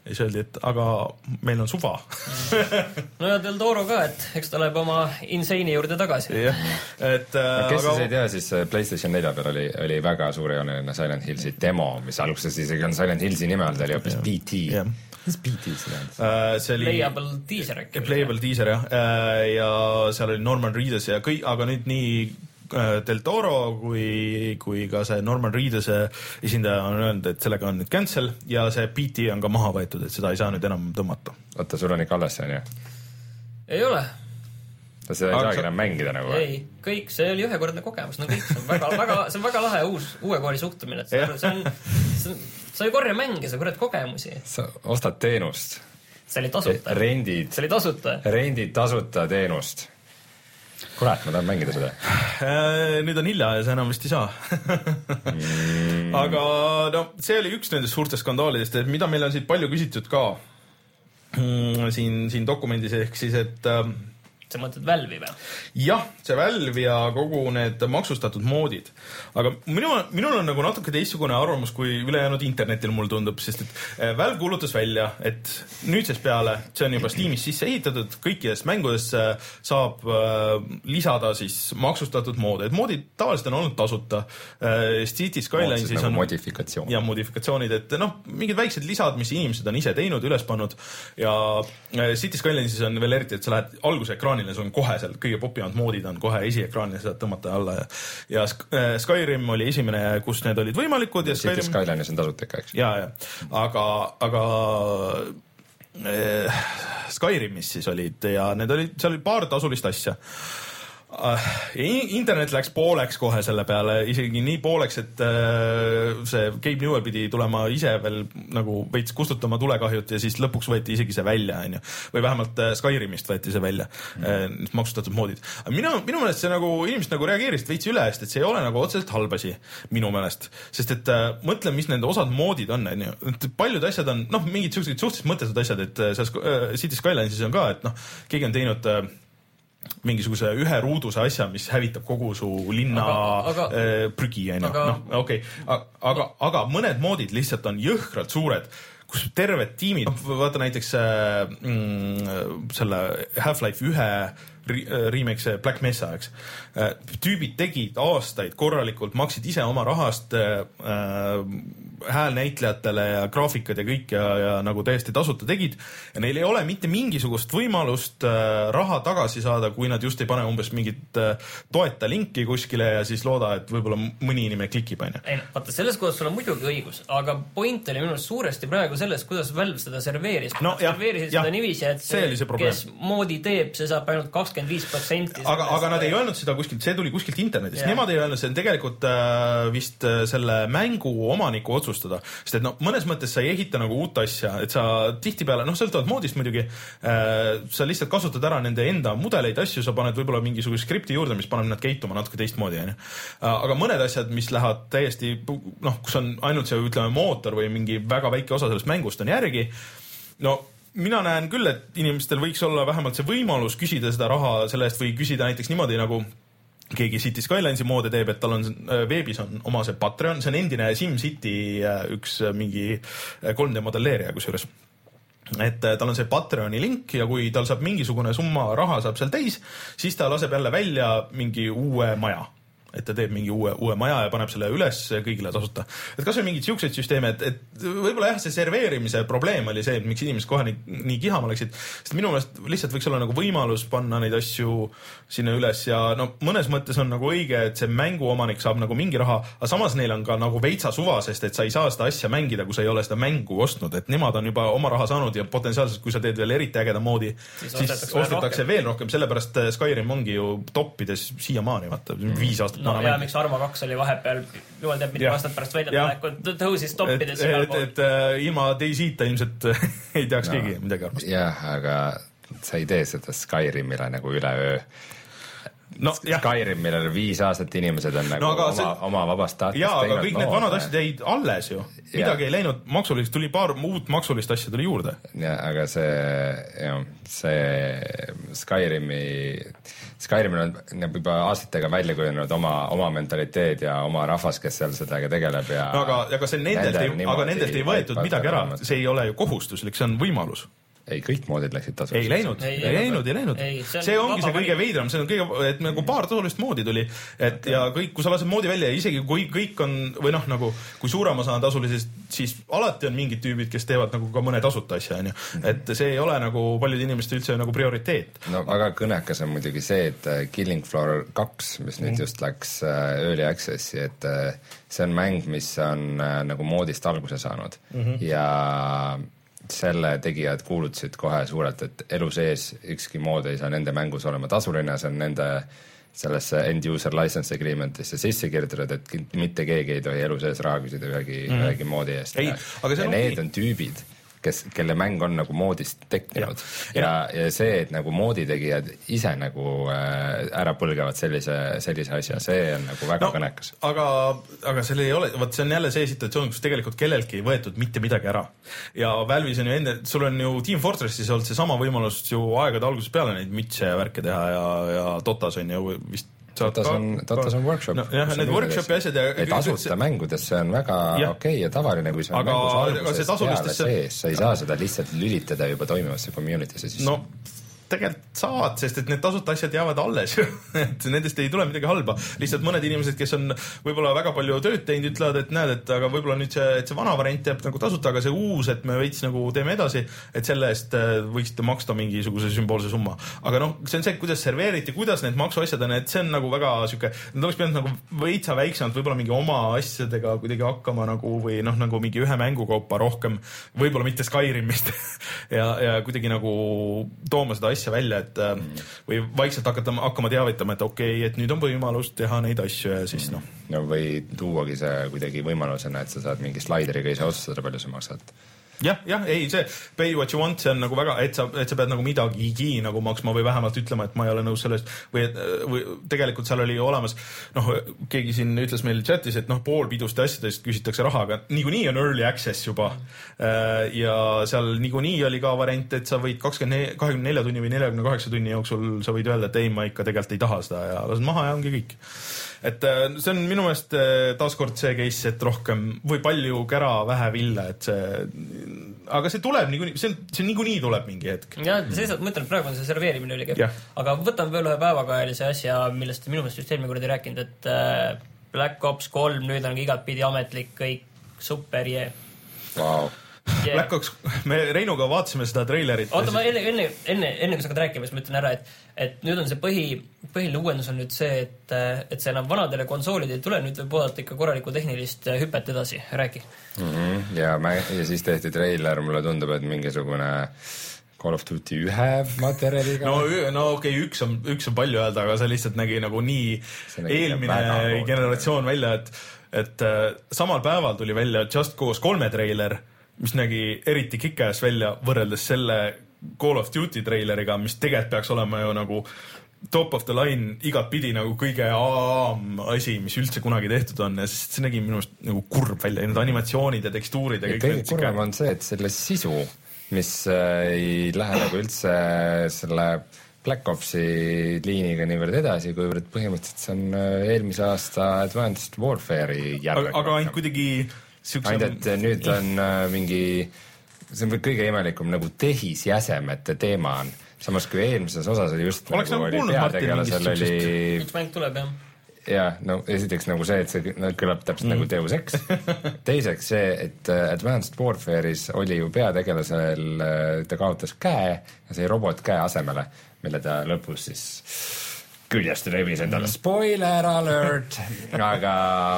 ja siis öeldi, et aga meil on suva. no ja Del Toro ka, et eks ta läheb oma Insane'i juurde tagasi. jah, et no, kes aga... siis ei tea, siis PlayStation nelja peal oli, oli väga suurejooneline Silent Hillsi demo, mis alguses isegi on Silent Hillsi nime all, ta oli hoopis B T. mis B T see tähendas? Uh, see oli Playable teaser äkki. Playable teaser, jah. Uh, ja seal oli Norman Reedus ja kõik, aga nüüd nii Del Toro kui, kui ka see Norman Reeduse esindaja on öelnud, et sellega on nüüd cancel ja see B T on ka maha võetud, et seda ei saa nüüd enam tõmmata. Oota, sul on ikka alles see, on ju? Ei ole. Ta seda ei saagi enam mängida nagu? Ei, kõik, see oli ühekordne kogemus, no kõik, see on väga, väga, see on väga lahe uus, uue kooli suhtumine, et see on, see on, see on, sa ei korja mänge, sa korjad kogemusi. Sa ostad teenust. See oli tasuta. Rendid. See oli tasuta. Rendid tasuta teenust. Kurat, ma tahan mängida seda. Nüüd on hilja ja see enam vist ei saa. mm. Aga no, see oli üks nendest suurtest skandaalidest, et mida meil on siit palju küsitud ka mm, siin, siin dokumendis, ehk siis, et sa mõtled Valve'i või? Jah, see Valve ja kogu need maksustatud moodid. Aga minu, minul on nagu natuke teistsugune arvamus kui ülejäänud internetil mul tundub, sest et Valve kuulutas välja, et nüüdsest peale, see on juba Steamis sisse ehitatud, kõikidest mängudest saab äh, lisada siis maksustatud moode. Et moodid tavaliselt on olnud tasuta. Äh, City Skylines nagu on modifikatsioon. Ja modifikatsioonid, et noh, mingid väiksed lisad, mis inimesed on ise teinud, üles pannud ja äh, City Skylines on veel eriti, et sa lähed alguse ekraanile, see on kohe seal, kõige popimad moodid on kohe esiekraanil, seda tõmmata alla ja, ja Skyrim oli esimene, kus need olid võimalikud ja Skyrim... Skyline'is on tasuta ikka, eks? Ja, ja, aga, aga eh, Skyrimis siis olid ja need olid, seal oli paar tasulist asja. Internet läks pooleks kohe selle peale, isegi nii pooleks, et see Gabe Newell pidi tulema ise veel nagu veits kustutama tulekahjut ja siis lõpuks võeti isegi see välja, on ju. Või vähemalt Skyrimist võeti see välja, mm. maksustatud moodid. Minu, minu meelest see nagu, inimesed nagu reageerisid veits üle, sest et see ei ole nagu otseselt halbasi minu meelest. Sest et mõtle, mis nende osad moodid on, on ju. Paljud asjad on, noh, mingid suhteliselt mõttetud asjad, et seal City Skylinesis on ka, et noh, keegi on teinud mingisuguse ühe ruuduse asja, mis hävitab kogu su linna aga, aga, äh, prügi, on ju. Noh, okei. Okay. Aga, aga mõned moodid lihtsalt on jõhkralt suured, kus terved tiimid, vaata näiteks mm, selle Half-Life ühe remake Black Mesa, eks. Tüübid tegid aastaid korralikult, maksid ise oma rahast äh, häälnäitlejatele ja graafikad ja kõik ja, ja nagu täiesti tasuta tegid ja neil ei ole mitte mingisugust võimalust äh, raha tagasi saada, kui nad just ei pane umbes mingit äh, toeta linki kuskile ja siis looda, et võib-olla mõni inimene klikib, on ju. Ei, vaata, selles kohas sul on muidugi õigus, aga point oli minu suuresti praegu selles, kuidas Valve seda serveeris. No, jah, serveerisid jah, seda niiviisi, et see, see kes moodi teeb, see saab ainult kakskümmend viis protsenti. Aga, aga nad ei öelnud seda kuskilt, see tuli kuskilt internetist. Yeah. Nemad ei öelnud, see on tegelikult äh, vist äh, selle mängu omaniku otsustada. Sest et no, mõnes mõttes sa ei ehita nagu uut asja, et sa tihtipeale, noh, sõltavad moodist muidugi, äh, sa lihtsalt kasutad ära nende enda mudeleid, asju, sa paned võib-olla mingisuguse skripti juurde, mis paneb nad keituma natuke teistmoodi. Äh, aga mõned asjad, mis lähevad täiesti, noh, kus on ainult see, ütleme, mootor või mingi väga väike osa sellest mängust on järgi, no mina näen küll, et inimestel võiks olla vähemalt see võimalus küsida seda raha selle eest või küsida näiteks niimoodi, nagu keegi City Skylinesi moode teeb, et tal on veebis on oma see Patreon, see on endine SimCity üks mingi kolm D modelleerija kusjuures. Et tal on see Patreoni link ja kui tal saab mingisugune summa raha saab seal täis, siis ta laseb jälle välja mingi uue maja. Et ta teeb mingi uue, uue maja ja paneb selle üles kõigile tasuta. Et kas või mingid siukseid süsteeme, et, et võib-olla jah, see serveerimise probleem oli see, et miks inimesed kohe nii, nii kihama läksid, sest minu meelest lihtsalt võiks olla nagu võimalus panna neid asju sinna üles ja no mõnes mõttes on nagu õige, et see mänguomanik saab nagu mingi raha, aga samas neil on ka nagu veitsa suva, sest et sa ei saa seda asja mängida, kui sa ei ole seda mängu ostnud, et nemad on juba oma raha saanud ja potentsiaalselt, kui sa teed veel eriti ägeda moodi, siis, siis ostetakse rohkem. veel rohkem, sellepärast Skyrim ongi ju toppides siiamaani, vaata, viis aastat no ja miks Arma kaks oli vahepeal, jumal teab, mitte aastat pärast väljatulekut tõusis toppides igal pool. Et, et, et ilma Daisy-ta ilmselt ei teaks no, keegi midagi arvast. Jah, aga sa ei tee seda Skyrimile nagu üleöö. no, Skyrim, millel viis aastat inimesed on nagu no, oma, see... oma vabast tahtest jaa, aga kõik need vanad asjad jäid alles ju. Midagi ja. Ei läinud maksulist, tuli paar uut maksulist asja tuli juurde. Ja, aga see, jah, see Skyrimi, Skyrimil on juba aastatega välja kujunenud oma, oma mentaliteed ja oma rahvas, kes seal sellega tegeleb ja no, aga, aga, see nendelt ei, aga nendelt ei võetud midagi ära, see ei ole ju kohustuslik, see on võimalus. Ei, kõik moodid läksid tasuliseks. Ei läinud, ei, ei läinud, ei läinud. Ei, see, see ongi see kõige veidram, see on kõige, et nagu paar tasulist moodi tuli, et okay. Ja kõik, kui sa lased moodi välja, isegi kui kõik on, või noh, nagu kui suurem osa on tasulisest, siis alati on mingid tüübid, kes teevad nagu ka mõne tasuta asja, on ju. Et see ei ole nagu paljud inimeste üldse nagu prioriteet. No väga kõnekas on muidugi see, et Killing Floor kaks, mis mm. nüüd just läks Early Accessi, et see on mäng, mis on nagu moodist alguse saanud mm-hmm. ja selle tegijad kuulutasid kohe suurelt, et elu sees ükski mood ei saa nende mängus olema tasuline, see on nende sellesse end user license agreementisse sisse kirjutatud, et mitte keegi ei tohi elu sees raha küsida ühegi, mm. ühegi moodi eest. Ei, ja ja need on tüübid, kes, kelle mäng on nagu moodist tekkinud ja, ja, ja see, et nagu mooditegijad ise nagu äh, ära põlgavad sellise, sellise asja, see on nagu väga no, kõnekas. Aga, aga selle ei ole, võt see on jälle see situatsioon, kus tegelikult kellelgi ei võetud mitte midagi ära. Ja Valve'is on ju enne, sul on ju Team Fortressis olnud see sama võimalus ju aegade algusest peale neid mütse ja värke teha ja, ja Dotas on ju vist Dotas on, Dotas on workshop. No, jah, need workshopi asjad ja... Et asuta mängudes see on väga okei okay ja tavaline, kui see on aga, mängus alguses peale sees. Sa ei saa seda lihtsalt lülitada juba toimivasse community'sse sisse. No, tegelikult saad, sest et need tasuta asjad jäävad alles ju. Et nendest ei tule midagi halba. Lihtsalt mõned inimesed, kes on võib-olla väga palju tööd teinud, ütlevad, et näed, et aga võib-olla nüüd see, et see vana variant jääb nagu tasuta, aga see uus, et me veits nagu teeme edasi, et selle eest võiksite maksta mingisuguse sümboolse summa. Aga noh, see on see, kuidas serveeriti, kuidas need maksuasjad on, et see on nagu väga süke, nad oleks pidanud nagu veitsa väiksemalt võib-olla mingi oma asjadega kuidagi hakkama nagu või noh, nagu mingi ühe mängukaupa rohkem, võib-olla mitte Skyrimist ja, ja kuidagi nagu tooma seda asja välja, et mm. või vaikselt hakata, hakkama teavitama, et okei, okay, et nüüd on võimalus teha neid asju ja siis noh. No või tuuagi see kuidagi võimalusena, et sa saad mingi slaideriga ise otsustada, palju sa maksad. jah, jah, ei, see pay what you want, see on nagu väga, et sa, et sa pead nagu midagigi nagu maksma või vähemalt ütlema, et ma ei ole nõus sellest või, või tegelikult seal oli olemas, noh, keegi siin ütles meil chatis, et noh, pool piduste asjadest küsitakse raha, aga niikuinii on early access juba ja seal niikuinii oli ka variant, et sa võid kakskümmend, kahekümne nelja tunni või nelikümmend kaheksa tunni jooksul sa võid öelda, et ei, ma ikka tegelikult ei taha seda ja lased maha ja ongi kõik. Et see on minu meelest taaskord see case, et rohkem või palju kära, vähe villa, et see, aga see tuleb niikuinii, see, see niikuinii tuleb mingi hetk. Ja see, ma ütlen, praegu on see serveerimine oli kehv. Aga võtan veel ühe päevakajalise asja, millest minu meelest just eelmine kord ei rääkinud, et Black Ops kolm nüüd on igat pidi ametlik, kõik super, jee. Wow. Yeah. Black Ops, me Reinuga vaatasime seda treilerit. Oota, ma enne, enne, enne, enne kui sa hakkad rääkima, siis ma ütlen ära, et, et nüüd on see põhi, põhiline uuendus on nüüd see, et, et see enam vanadele konsoolid ei tule, nüüd võib oodata ikka korralikku tehnilist hüpet edasi. Räägi. Mm-hmm. Ja, mä, ja siis tehti treiler, mulle tundub, et mingisugune Call of Duty ühe materjaliga. No, no okei, okay, üks on, üks on palju öelda, aga see lihtsalt nägi nagu nii eelmine generatsioon välja, et, et samal päeval tuli välja Just Cause kolme treiler, mis nägi eriti kick-ass välja võrreldes selle Call of Duty treileriga, mis tegelikult peaks olema ju nagu top of the line igat pidi nagu kõige aam asi, mis üldse kunagi tehtud on ja sest see nägi minu arust nagu kurb välja, need animatsioonid ja tekstuurid ja, ja kõik. Kõige kurvem on see, et selle sisu, mis ei lähe nagu üldse selle Black Opsi liiniga niivõrd edasi, kuivõrd põhimõtteliselt see on eelmise aasta Advanced Warfare'i järg. Aga, aga ainult kuidagi Siukse... ainult, et nüüd on äh, mingi, see on kõige imelikum nagu tehisjäsemete teema on. Samas kui eelmises osas oli just oleks nagu, nagu oli peategelasel oli... üks mäng tuleb, jah. Ja, no esiteks nagu see, et see no, kõlab täpselt mm. nagu Deus Ex. Teiseks see, et Advanced Warfare'is oli ju peategelasel, ta kaotas käe ja see robot käe asemele, mille ta lõpus siis küljest revis endale. Mm. Spoiler alert! Aga...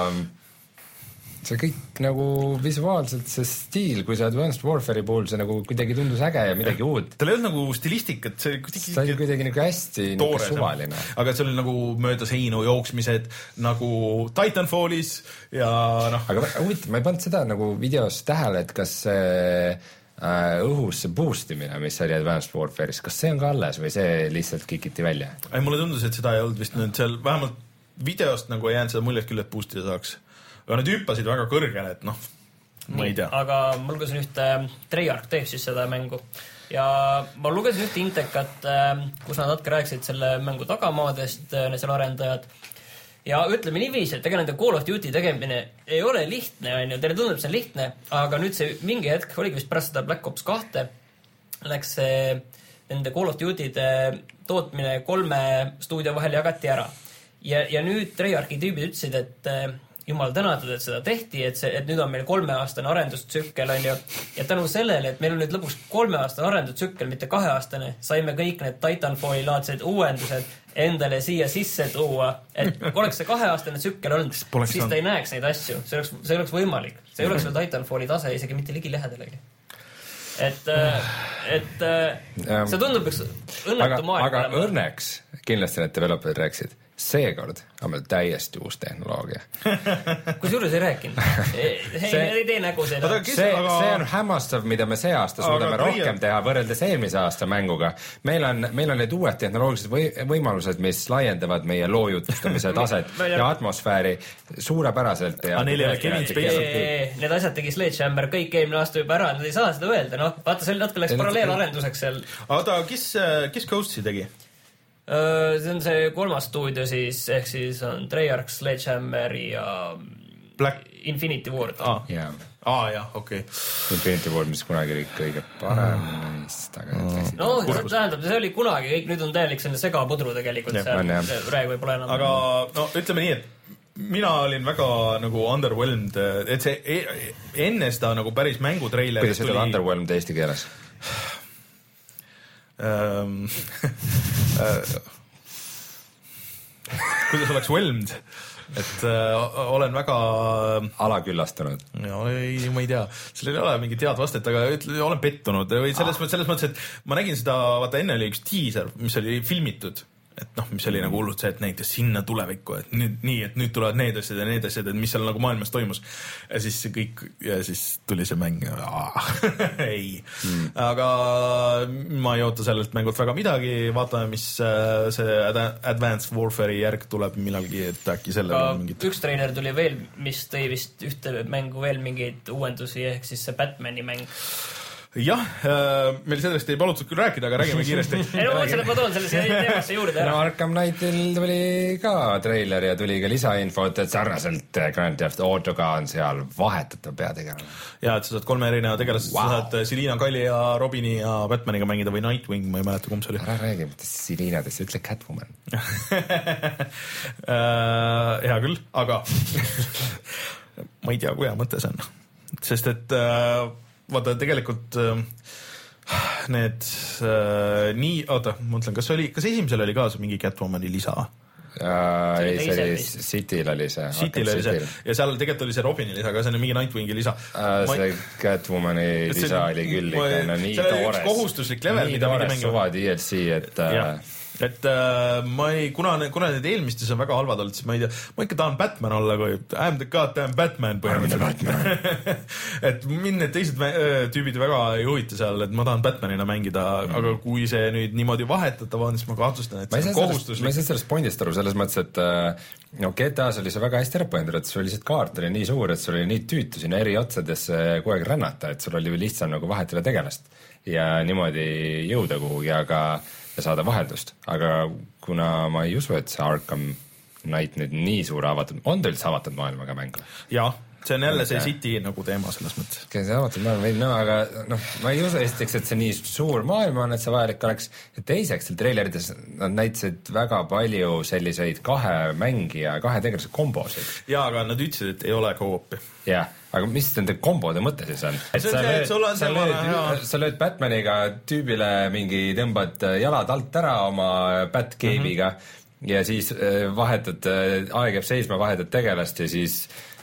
see kõik nagu visuaalselt see stiil, kui see Advanced Warfare'i puhul see nagu kuidagi tundus äge ja midagi ja, uut. Tal ei olnud nagu stilistikat, see kuidagi... see oli kuidagi nagu hästi nagu suvaline. Aga see oli nagu mööda seinu jooksmised nagu Titanfallis ja noh... Aga huvitav, ma ei pannud seda nagu videos tähele, et kas see õhusse boostimine, mis oli Advanced Warfare'is, kas see on ka alles või see lihtsalt kikiti välja? ei, mulle tundus, et seda ei olnud vist nüüd seal, vähemalt videost nagu ei jäänud seda muljet küll, et boostida saaks. aga nad hüppasid väga kõrgele, et noh, ma ei tea. aga ma lugesin ühte, Treyarch teeb siis seda mängu ja ma lugesin ühte intekat, kus nad natuke rääkisid selle mängu tagamaadest, need seal arendajad. ja ütleme niiviisi, et ega nende Call of Duty tegemine ei ole lihtne, on ju, teile tundub see on lihtne, aga nüüd see mingi hetk oligi vist pärast seda Black Ops kahte läks see nende Call of Duty'de tootmine kolme stuudio vahel jagati ära. Ja, ja nüüd Treyarchi tüübid ütlesid, et jumal tänatud, et seda tehti, et, see, et nüüd on meil kolmeaastane arendustsükkel, on ju, ja tänu sellele, et meil on nüüd lõpuks kolmeaastane arendustsükkel, mitte kaheaastane, saime kõik need Titanfalli laadsed uuendused endale siia sisse tuua, et kui oleks see kaheaastane tsükkel olnud, siis ta ei näeks neid asju, see oleks, see oleks võimalik, see ei oleks veel Titanfalli tase isegi mitte ligi lähedalegi. Et, et see tundub üks õnnetu maailm. Aga õnneks kindlasti need developerid rääkisid, seekord on meil täiesti uus tehnoloogia. Kus juures ei rääkinud? Ei, ei tee nägu seda. See, aga... see on hämmastav, mida me see aasta suudame rohkem teha võrreldes eelmise aasta mänguga. Meil on, meil on need uued tehnoloogilised või, võimalused, mis laiendavad meie loojutastamise taset ja atmosfääri suurepäraselt. Ja neil ei ole Kevin Spacey. Need asjad tegi Sledgehammer kõik eelmine aasta juba ära, nad ei saa seda öelda. No, vaata, see natuke läks paralleelarenduseks seal. Aga kes, kes Ghost'i tegi? See on see kolmas stuudio siis, ehk siis on Treyarch, Sledgehammer ja Black... Infinity Ward. Aa, yeah. ah, jah, okei. Okay. Infinity Ward, mis kunagi oli kõige parem neist, aga mm. no, see tähendab, see oli kunagi, kõik nüüd on täielik selline segapudru tegelikult, yeah. see praegu ei pole enam. Aga no, ütleme nii, et mina olin väga nagu underwhelmed, et see enne seda nagu päris mängutreiler kuidas seda tuli... underwhelmed eesti keeles? Um, uh, kuidas oleks whelmed, et uh, olen väga alaküllastunud. Ja, ei, ma ei tea, sellel ei ole mingit head vastet, aga ütle, olen pettunud või selles, ah. selles mõttes, et ma nägin seda, vaata enne oli üks teaser, mis oli filmitud, et noh, mis oli nagu hullult see, et näitas sinna tulevikku, et nüüd nii, et nüüd tulevad need asjad ja need asjad, et mis seal nagu maailmas toimus. Ja siis kõik, ja siis tuli see mäng, ei. Mm. Aga ma ei oota sellelt mängult väga midagi, vaatame, mis see Advanced Warfare'i järg tuleb millalgi, et äkki selle ka mingit... üks trailer tuli veel, mis tõi vist ühte mängu veel mingeid uuendusi, ehk siis see Batmani mäng. Jah, meil sellest ei palutud küll rääkida, aga räägime kiiresti. ei no mõtlesin, et ma toon selle teemasse juurde ära. No Arkham Knightil tuli ka trailer ja tuli ka lisainfot, et sarnaselt Grand Theft Autoga on seal vahetatav peategelane. Ja, et sa saad kolme erineva tegelast, wow. Sa saad Selina Kalli ja Robini ja Batmaniga mängida või Nightwing, ma ei mäleta, kumb see oli. Ära räägi, mitte Selinadest, ütle Catwoman. Hea küll, aga ma ei tea, kui hea mõte see on. Sest et vaata, tegelikult äh, need äh, nii, oota, ma mõtlen, kas oli, kas esimesel oli ka see mingi Catwomani lisa? Uh, ei, see oli Cityl oli see. Cityl oli see. Ja seal tegelikult oli see Robini lisa, aga see on mingi Nightwingi lisa. Uh, ma... See Catwomani lisa oli küll ikka, no nii toores. See oli üks kohustuslik level, mida mingi mängu. Suva D L C, et... Uh... et äh, ma ei, kuna, kuna need eelmistes on väga halvad olnud, siis ma ei tea, ma ikka tahan Batman olla, kui I am the goddamn Batman põhimõtteliselt. et mind need teised tüübid väga ei huvita seal, et ma tahan Batmanina mängida, mm. aga kui see nüüd niimoodi vahetatav on, siis ma kahtlustan, et see on kohustuslik. Ma ei saa sellest pointist aru selles mõttes, et no, G T A-s oli see väga hästi ära põhjendatud, et sul oli lihtsalt kaart oli nii suur, et sul oli nii tüütu sinna eri otsadesse kogu aeg rännata, et sul oli lihtsam nagu vahetada tegelast ja niimoodi jõuda kuhugi, aga ja saada vaheldust, aga kuna ma ei usu, et see Arkham Knight nüüd nii suur avatud, on ta üldse avatud maailmaga mängu? Jah, see on jälle see City nagu teema selles mõttes. See avatud maailma võin näha, aga noh, ma ei usu esiteks, et see nii suur maailma on, et see vajalik oleks, ja teiseks seal treilerides nad näitasid väga palju selliseid kahe mängija, kahe tegelase kombosid. Jaa, aga nad ütlesid, et ei ole co-opi. Jah, aga mis nende kombode mõte siis on? Et see on sa, see, lööd, on sa, lööd, sa lööd Batmaniga tüübile mingi, tõmbad jalad alt ära oma Batcave'iga mm -hmm. ja siis vahetad, aeg jääb seisma, vahetad tegelast ja siis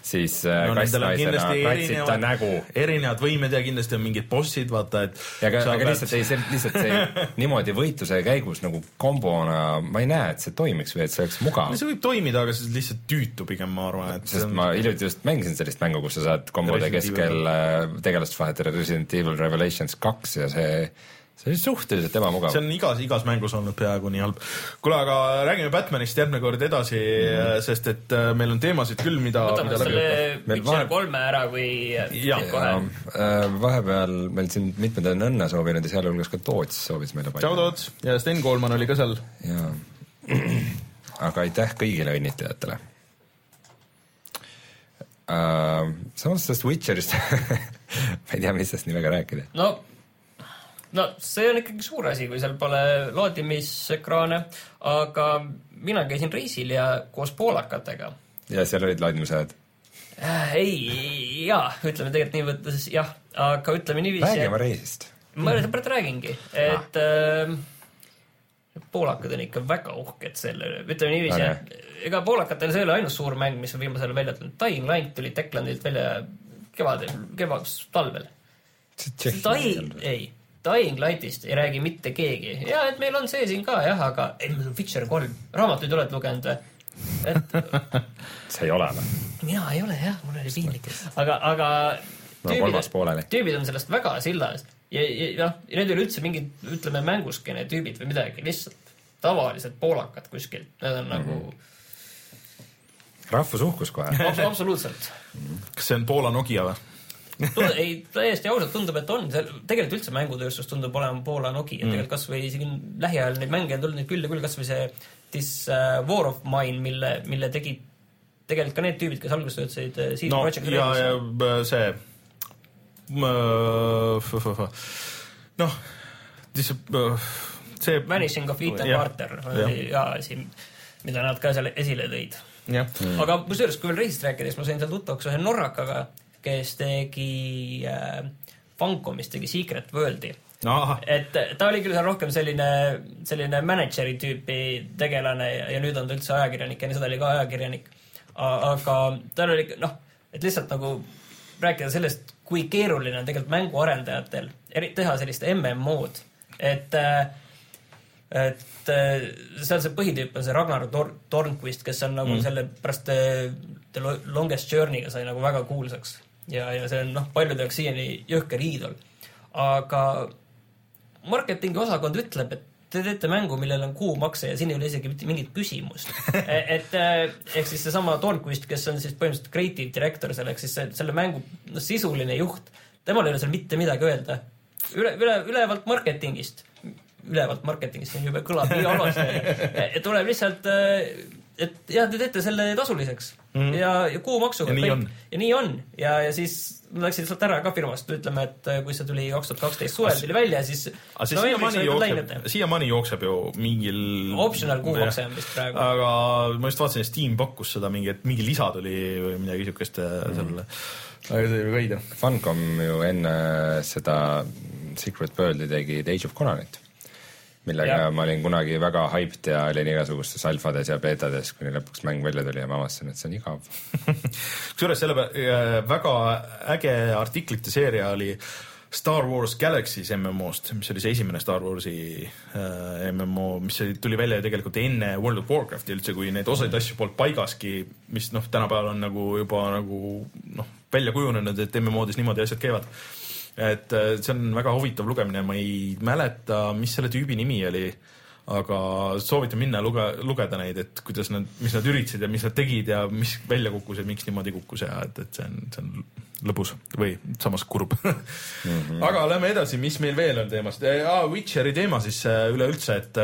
siis no, kastnaisena katsid ta nägu. Erinevad võimed ja kindlasti on mingid bossid, vaata, et ja aga, aga lihtsalt ei, see, lihtsalt see niimoodi võitluse käigus nagu kombona, ma ei näe, et see toimiks või et see oleks mugav. See võib toimida, aga see lihtsalt tüütu pigem, ma arvan, et sest on... ma hiljuti just mängisin sellist mängu, kus sa saad kombode Resident keskel Evil. Tegelast vahetada Resident Evil Revelations kaks ja see see oli suhteliselt ebamugav. See on igas, igas mängus olnud peaaegu nii halb. Kuule, aga räägime Batmanist järgmine kord edasi, mm. sest et meil on teemasid küll, mida... Võtame selle Witcher kolme ära või ja, kohe. Vahepeal meil siin mitmed on õnne soovinud ja sealhulgas ka Toots soovis meile palju. Tšau Toots ja Sten Koolman oli ka seal. Ja. Aga aitäh kõigile õnnitlejatele. Uh, samas sellest Witcherist ma ei tea, mis sellest nii väga rääkida. No No see on ikkagi suur asi, kui seal pole laadimisekraane, aga mina käisin reisil ja koos poolakatega. Ja seal olid laadimisajad? Äh, ei, jaa, ütleme tegelikult nii võttes, jah, aga ütleme niiviisi... Räägime reisist. Ma pärast räägingi, et ah. äh, poolakad on ikka väga uhked selle, ütleme niiviisi, ah, et ega poolakatel see oli ainus suur mäng, mis on viimasel välja tulnud. Dying Light tuli Techlandilt välja kevadel, kevadus talvel. Dying, ei... Dying Lightist ei räägi mitte keegi. Ja, et meil on see siin ka, jah, aga ei, meil on Witcher kolm. Raamatuid oled lugenud või? Et... see ei ole või? Mina ei ole, jah, mul oli piinlik. Aga, aga no, tüübid, tüübid on sellest väga sillas. Ja, ja, ja, ja need ei ole üldse mingid, ütleme, mänguskene tüübid või midagi. Lihtsalt tavalised poolakad kuskilt. Need on nagu... Mm-hmm. Rahvusuhkus kohe. Abs- absoluutselt. Kas see on Poola Nokia või? ei, täiesti ausalt tundub, et on. Tegelikult üldse mängutööstus tundub olema Poola Nokia. Mm. Tegelikult kas või isegi lähiajal neid mänge on tulnud neid küll ja küll, kas või see This uh, War of Mine, mille, mille tegi tegelikult ka need tüübid, kes alguses töötasid uh, Seed no, Project ja, ja see noh see Vanishing of Ethan Carter oli ka asi, mida nad ka seal esile tõid. Mm. Aga kusjuures, kui veel reisist rääkides, ma sain seal tuttavaks ühe norrakaga, kes tegi äh, Funcomis, tegi Secret Worldi. Aha. Et ta oli küll rohkem selline, selline manageri tüüpi tegelane ja, ja nüüd on ta üldse ajakirjanik ja nii seda oli ka ajakirjanik. Aga tal oli, noh, et lihtsalt nagu rääkida sellest, kui keeruline on tegelikult mänguarendajatel teha sellist M M O-d. Et, et seal see põhitüüp on see Ragnar Tor- Tornquist, kes on nagu mm. selle pärast The Longest Journey'ga sai nagu väga kuulsaks. Ja, ja see on noh, paljude jaoks siiani jõhker iidol. Aga marketingi osakond ütleb, et te teete mängu, millel on kuu makse ja siin ei ole isegi mingit küsimust. et ehk siis see sama Tornquist, kes on siis põhimõtteliselt creative director selle, ehk siis selle mängu no, sisuline juht, temal ei ole seal mitte midagi öelda. Üle, üle, ülevalt marketingist, ülevalt marketingist on juba kõlab nii alasti. Tuleb lihtsalt... et jah, te teete selle tasuliseks mm-hmm. ja, ja kuu maksuga. Ja nii on. Ja nii on. Ja, ja siis läksid sealt ära ka firmast, ütleme, et kui see tuli kaks tuhat kaksteist suvel tuli välja, siis... Aga see siiamaani jookseb, siiamaani jookseb ju mingil... Optional kuu makse on vist praegu. Aga ma just vaatasin, Steam pakkus seda mingi, et mingi lisa tuli või midagi sihukest mm-hmm. sellele. Aga see ju kõida. Funcom ju enne seda Secret Worldi tegi Age of Conanit, millega ja. Ma olin kunagi väga hyped ja olin igasugustes alfades ja beetades, kuni lõpuks mäng välja tuli ja ma avastasin, et see on igav. Kusjuures selle peale väga äge artiklite seeria oli Star Wars Galaxy's M M O-st, mis oli see esimene Star Warsi äh, M M O, mis tuli välja tegelikult enne World of Warcrafti üldse, kui need osaid asju poolt paigaski, mis noh, tänapäeval on nagu juba nagu noh, välja kujunenud, et M M O-des niimoodi asjad käivad. Et see on väga huvitav lugemine, ma ei mäleta, mis selle tüübi nimi oli, aga soovitan minna luge, lugeda neid, et kuidas nad, mis nad üritasid ja mis nad tegid ja mis välja kukkus ja miks niimoodi kukkus ja et, et see on, see on lõbus või samas kurb. Mm-hmm. Aga lähme edasi, mis meil veel on teemast. Ah, Witcheri teema siis üleüldse, et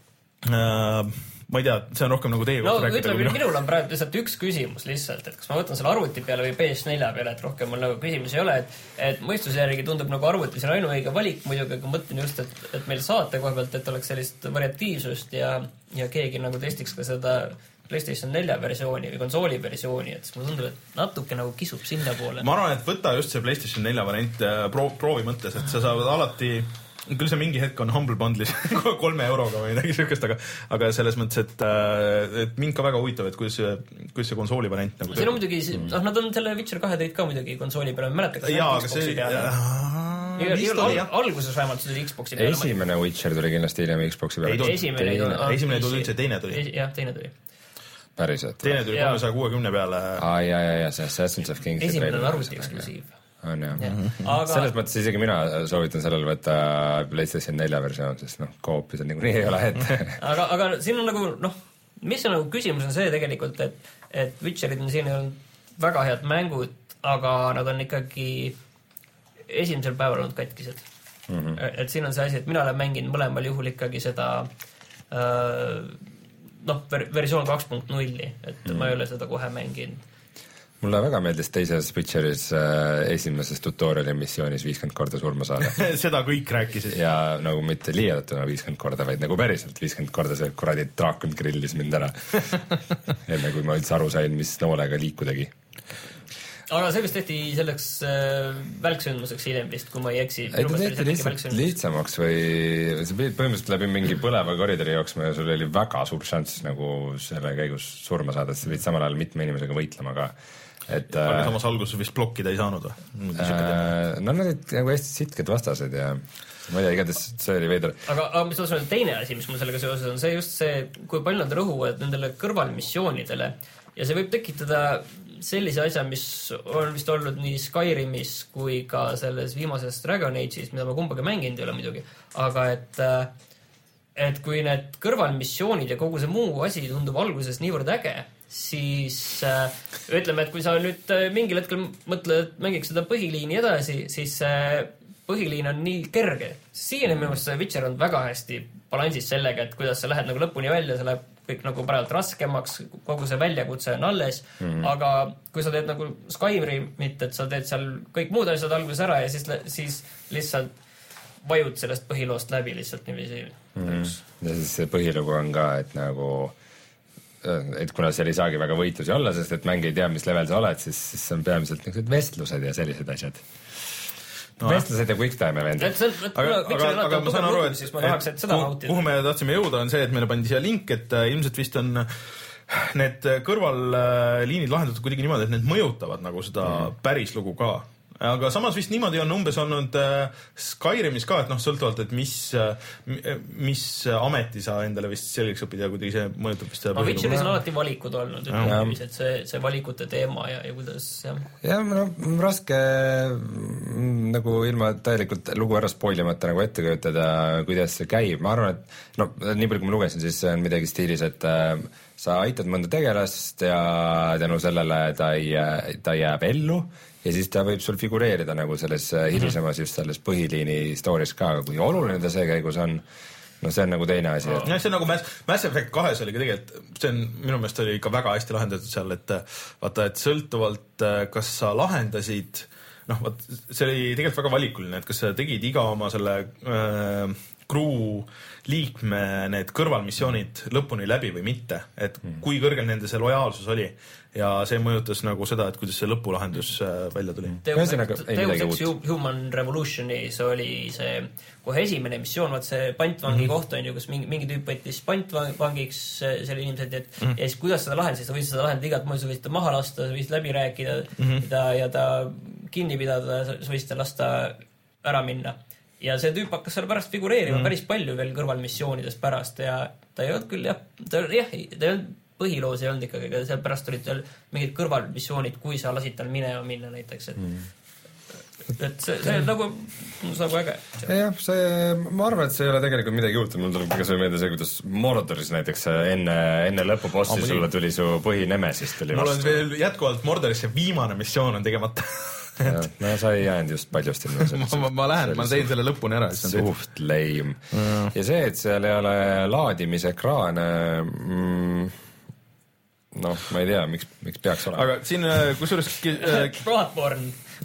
äh, ma ei tea, see on rohkem nagu teie no, ütleme, minul on praegu lihtsalt üks küsimus lihtsalt, et kas ma võtan selle arvuti peale või P S neli peale, et rohkem mul nagu küsimus ei ole, et, et mõistuse järgi tundub nagu arvutis on ainuõige valik muidugi, aga mõtlen just, et, et meil saate koha pealt, et oleks sellist variatiivsust ja, ja keegi nagu testiks ka seda PlayStation neli versiooni või konsooli versiooni, et siis mulle tundub, et natuke nagu kisub sinna poole. Ma arvan, et võta just see PlayStation neli variant pro, proovi mõttes, et sa saavad alati küll see mingi hetk on Humble Bundle'is kolme euroga või midagi siukest, aga, aga selles mõttes, et, et mind ka väga huvitav, et kuidas see, kuidas see konsooli variant nagu see on muidugi, noh, nad on selle Witcher kahe tõid ka muidugi konsooli peale, mäletan, kas jaa, aga see Al, alguses vähemalt see tuli Xboxi peale. Esimene Witcher tuli kindlasti hiljem Xboxi peale. Esimene, esimene ei tulnud üldse, teine tuli. Jah, teine tuli. Päriselt. Teine tuli kolmesaja kuuekümne peale. Aa, jah, jah, jah, see Assassin's of Kings. Esimene on arvuti eksklusiiv. On jah. Aga... Selles mõttes isegi mina soovitan sellel võtta PlayStation nelja versioon, sest noh, koopi see nagu nii ei ole, et... aga, aga siin on nagu, noh, mis on nagu küsimus on see tegelikult, et, et Witcherid on siin on väga head mängud, aga nad on ikkagi esimesel päeval olnud katkised. Mm-hmm. Et siin on see asi, et mina olen mänginud mõlemal juhul ikkagi seda äh, noh, ver- versioon kaks punkt null, et mm-hmm. ma ei ole seda kohe mänginud. Mulle väga meeldis teises Witcheris äh, esimeses tutoriali missioonis viiskümmend korda surma saada. Seda kõik rääkisid. Ja nagu mitte liiadatuna viiskümmend korda, vaid nagu päriselt viiskümmend korda see kuradi draakon grillis mind ära. Enne kui ma üldse aru sain, mis noolega liikudagi. Aga see vist tehti selleks äh, välksündmuseks hiljem vist, kui ma ei eksi. Ei, ta tehti lihtsalt lihtsamaks või see põhimõtteliselt läbi mingi põleva koridori jooksma ja sul oli väga suur šanss nagu selle käigus surma saada, et sa võid samal ajal mitme inimesega võitlema ka. Et, aga samas alguses vist blokkida ei saanud või? Äh, no nad olid nagu hästi sitked vastased ja ma ei tea, igatahes see oli veidra. Aga, aga mis on teine asi, mis mul sellega seoses on, see just see, kui palju nad rõhuvad nendele kõrvalmissioonidele ja see võib tekitada sellise asja, mis on vist olnud nii Skyrimis kui ka selles viimases Dragon Age'is, mida ma kumbaga mänginud ei ole muidugi, aga et et kui need kõrvalmissioonid ja kogu see muu asi tundub alguses niivõrd äge, siis äh, ütleme, et kui sa nüüd mingil hetkel mõtled, et mängiks seda põhiliini edasi, siis äh, põhiliin on nii kerge. Siiani minu meelest see Witcher on väga hästi balansis sellega, et kuidas sa lähed nagu lõpuni välja, see läheb kõik nagu parajalt raskemaks, kogu see väljakutse on alles, mm-hmm. aga kui sa teed nagu Skyrimit, et sa teed seal kõik muud asjad alguses ära ja siis, siis lihtsalt vajud sellest põhiloost läbi lihtsalt niiviisi. Mm-hmm. Ja siis see põhilugu on ka, et nagu et kuna seal ei saagi väga võitlusi olla, sest et mäng ei tea, mis level sa oled, siis, siis on peamiselt niisugused vestlused ja sellised asjad. No, vestlused ja quick-time eventid. Aga, aga, aga ma saan aru, et, et, et kuhu, kuhu me tahtsime jõuda, on see, et meile pandi siia link, et uh, ilmselt vist on need kõrvalliinid uh, lahendatud kuidagi niimoodi, et need mõjutavad nagu seda mm. päris lugu ka. Aga samas vist niimoodi on umbes olnud uh, Skyrimis ka, et noh, sõltuvalt, et mis, uh, mis ameti sa endale vist selgeks õpid ja kuidagi see mõjutab vist seda no, Witcheris on alati valikud olnud, ütleme, et see, see valikute teema ja, ja kuidas jah. jah, no raske nagu ilma täielikult lugu ära spoilimata nagu ette kujutada, kuidas see käib. Ma arvan, et no nii palju, kui ma lugesin, siis see on midagi stiilis, et uh, sa aitad mõnda tegelast ja tänu sellele ta, ei, ta jääb ellu ja siis ta võib sul figureerida nagu selles hilisemas just selles põhiliini stories ka, aga kui oluline ta see käigus on, no see on nagu teine asi. Ja see on nagu Mass, Mass Effect kahes oli ka tegelikult, see on minu meelest oli ikka väga hästi lahendatud seal, et vaata, et sõltuvalt kas sa lahendasid, noh, vaat, see oli tegelikult väga valikuline, et kas sa tegid iga oma selle äh, crew liikme need kõrvalmissioonid lõpuni läbi või mitte, et kui kõrgel nende see lojaalsus oli ja see mõjutas nagu seda, et kuidas see lõpulahendus välja tuli. Deus Ex Human Revolutionis oli see kohe esimene missioon, vaat see pantvangi mm-hmm. koht on ju, kus mingi, mingi tüüp võttis pantvangiks selle inimesed, et mm-hmm. ja siis kuidas seda lahendada, siis sa võisid seda lahendada igat moodi, sa võisid ta maha lasta, sa võisid läbi rääkida mm-hmm. ta, ja ta kinni pidada, sa võisid ta lasta ära minna. Ja see tüüp hakkas seal pärast figureerima mm. päris palju veel kõrvalmissioonidest pärast ja ta ei olnud küll jah, ta, jah, ta ei olnud põhiloos ei olnud ikkagi, aga seal pärast olid tal mingid kõrvalmissioonid, kui sa lasid tal minema minna näiteks, et mm. et see, see on nagu, nagu äge. Jah, see, ma arvan, et see ei ole tegelikult midagi juurde, mul tuleb kas või meelde see, kuidas Mordoris näiteks enne, enne lõpubossi ah, sulle tuli su põhinemesis tuli vastu. Mul on veel jätkuvalt Mordoris see viimane missioon on tegemata. Ja, no sa ei jäänud just paljusti ma, ma, ma lähen, ma tein selle lõpuni ära suht leim mm. ja see, et seal ei ole laadimisekraane mm, noh, ma ei tea, miks, miks peaks olema aga siin kusjuures Bloodborne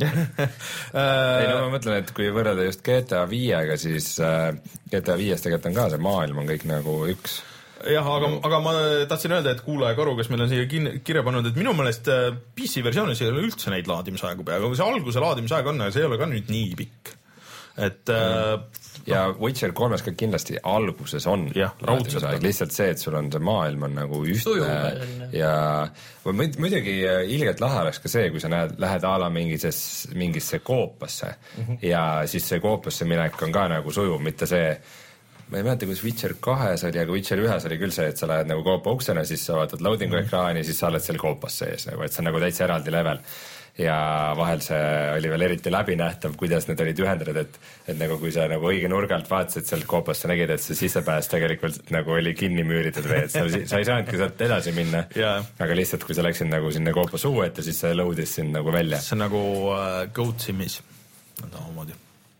ei no ma mõtlen, et kui võrrelda just G T A viiega, siis G T A viies tegelikult on ka see maailm on kõik nagu üks jah, aga, aga ma tahtsin öelda, et kuulaja Karu, kes meil on siia kirja pannud, et minu meelest P C versioonis ei ole üldse neid laadimisaegu peaaegu, see alguse laadimisaeg on, aga see ei ole ka nüüd nii pikk. et äh, ja Witcher kolmes ka kindlasti alguses on jah, raudselt lihtsalt see, et sul on see maailm on nagu ühtne ja muidugi ilgelt lahe oleks ka see, kui sa näed, lähed a la mingisse, mingisse koopasse mm-hmm. ja siis see koopasse minek on ka nagu sujuv, mitte see ma ei mäleta, kus Witcher kahes oli, aga Witcher ühes oli küll see, et sa lähed nagu koopa uksena, siis sa vaatad loadingu mm-hmm. ekraani, siis sa oled seal koopas sees, et see on nagu täitsa eraldi level ja vahel see oli veel eriti läbinähtav, kuidas need olid ühendatud, et, et nagu kui sa nagu õige nurgalt vaatasid sealt koopast, sa nägid, et see sissepääs tegelikult nagu oli kinni müüritud või, et sa, sa ei saanudki sealt edasi minna yeah., aga lihtsalt kui sa läksid nagu sinna koopa suu ette, siis see load'is sind nagu välja. See on nagu uh, Goat Simis omamoodi.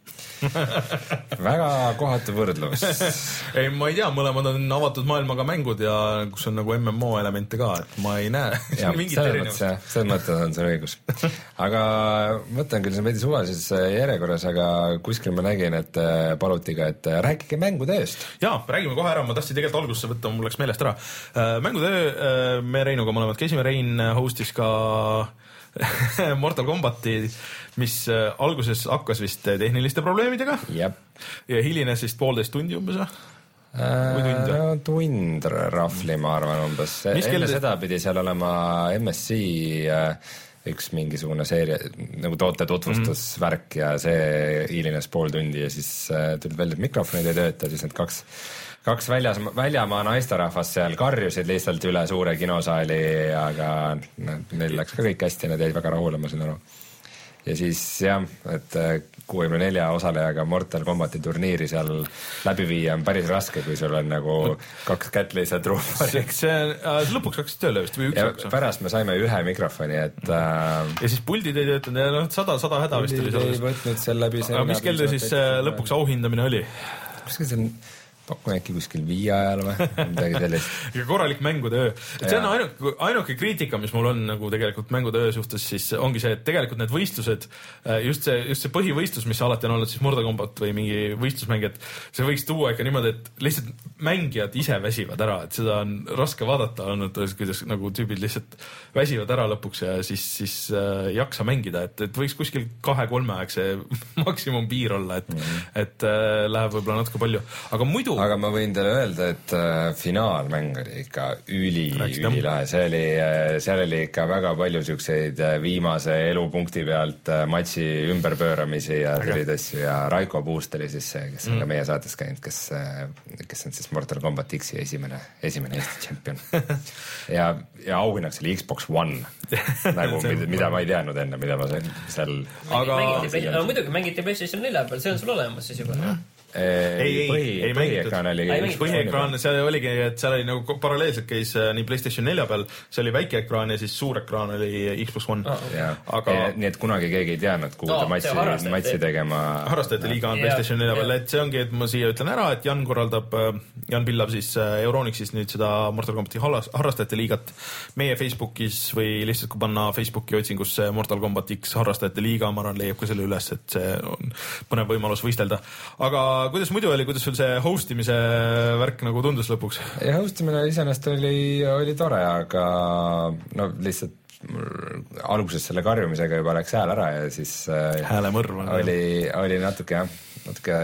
väga kohatu võrdlus. ei, ma ei tea, mõlemad on avatud maailmaga mängud ja kus on nagu M M O elemente ka, et ma ei näe ja, mingit erinevust. Selles mõttes on see õigus. Aga mõtlen küll, see on veidi suvalises järjekorras, aga kuskil ma nägin, et paluti ka, et rääkige mängutööst. Jaa, räägime kohe ära, ma tahtsin tegelikult algusse võtta, mul läks meelest ära. Mängutöö, me Reinuga mõlemad käisime, Rein hostis ka Mortal Combati, mis alguses hakkas vist tehniliste probleemidega yep. ja hilines vist poolteist tundi umbes või tund? No, tund rafli, ma arvan umbes. Enne seda pidi seal olema M S C üks mingisugune seeria, nagu toote tutvustusvärk mm-hmm. ja see hilines pool tundi ja siis tulid välja, et mikrofonid ei tööta, siis need kaks Kaks väljas, väljamaa naisterahvast seal karjusid lihtsalt üle suure kinosaali, aga neil läks ka kõik hästi, nad jäid väga rahule, ma saan aru. Ja siis jah, et kuuekümne nelja osalejaga Mortal Combati turniiri seal läbi viia on päris raske, kui sul on nagu kaks kätt lihtsalt ruumariks. See äh, lõpuks hakkas tööle vist või üks hakkas? Pärast me saime ühe mikrofoni, et... Äh, ja siis puldid ei töötanud ja noh, sada, sada häda vist oli. Puldid ei võtnud seal läbi. Aga mis kell siis lõpuks auhindamine oli? Mis kell see on... Pakun äkki kuskil viie ajal või midagi sellist. ja korralik mängude öö. Et see on ainuke, ainuke kriitika, mis mul on nagu tegelikult mängude öö suhtes, siis ongi see, et tegelikult need võistlused, just see, just see põhivõistlus, mis alati on olnud siis Mortal Combat või mingi võistlusmäng, et see võiks tuua ikka niimoodi, et lihtsalt mängijad ise väsivad ära, et seda on raske vaadata olnud, kuidas nagu tüübid lihtsalt väsivad ära lõpuks ja siis, siis äh, jaksa mängida, et, et võiks kuskil kahe-kolme aeg see maksimum piir olla, et, mm-hmm. et äh, läheb võib-olla natuke palju. Aga muidu aga ma võin teile öelda, et äh, finaalmäng oli ikka üli, ülilahe. See oli, äh, seal oli ikka väga palju siukseid äh, viimase elupunkti pealt äh, matši ümberpööramisi ja selliseid asju ja Raiko Puust oli siis see, kes on mm. ka meie saates käinud, kes, äh, kes on siis Mortal Combat X-i esimene, esimene Eesti tšempion. ja, ja auhinnaks oli Xbox One, nagu mida, mida ma ei teadnud enne, mida ma sain seal. Aga mängiti, no, muidugi mängiti PlayStation nelja peal, see on sul olemas siis juba. Mm. ei, põhi, ei, ei põhiekraan oli põhiekraan, seal oligi, et seal oli nagu paralleelselt käis nii PlayStation nelja peal, see oli väike ekraan ja siis suur ekraan oli Xbox One. Oh, aga ja, nii et kunagi keegi ei teadnud, kuhu no, ta matsi, matsi tegema. Harrastajate liiga on PlayStation nelja peal, et see ongi, et ma siia ütlen ära, et Jan korraldab, Jan Pillav siis Euronixis nüüd seda Mortal Combati harrastajate liigat meie Facebookis või lihtsalt kui panna Facebooki otsingusse Mortal Combat X harrastajate liiga, ma arvan, leiab ka selle üles, et see on põnev võimalus võistelda. Aga kuidas muidu oli, kuidas sul see hostimise värk nagu tundus lõpuks? Ja hostimine iseenesest oli, oli tore, aga no lihtsalt alguses selle karjumisega juba läks hääl ära ja siis häälemõrv oli, oli natuke jah, natuke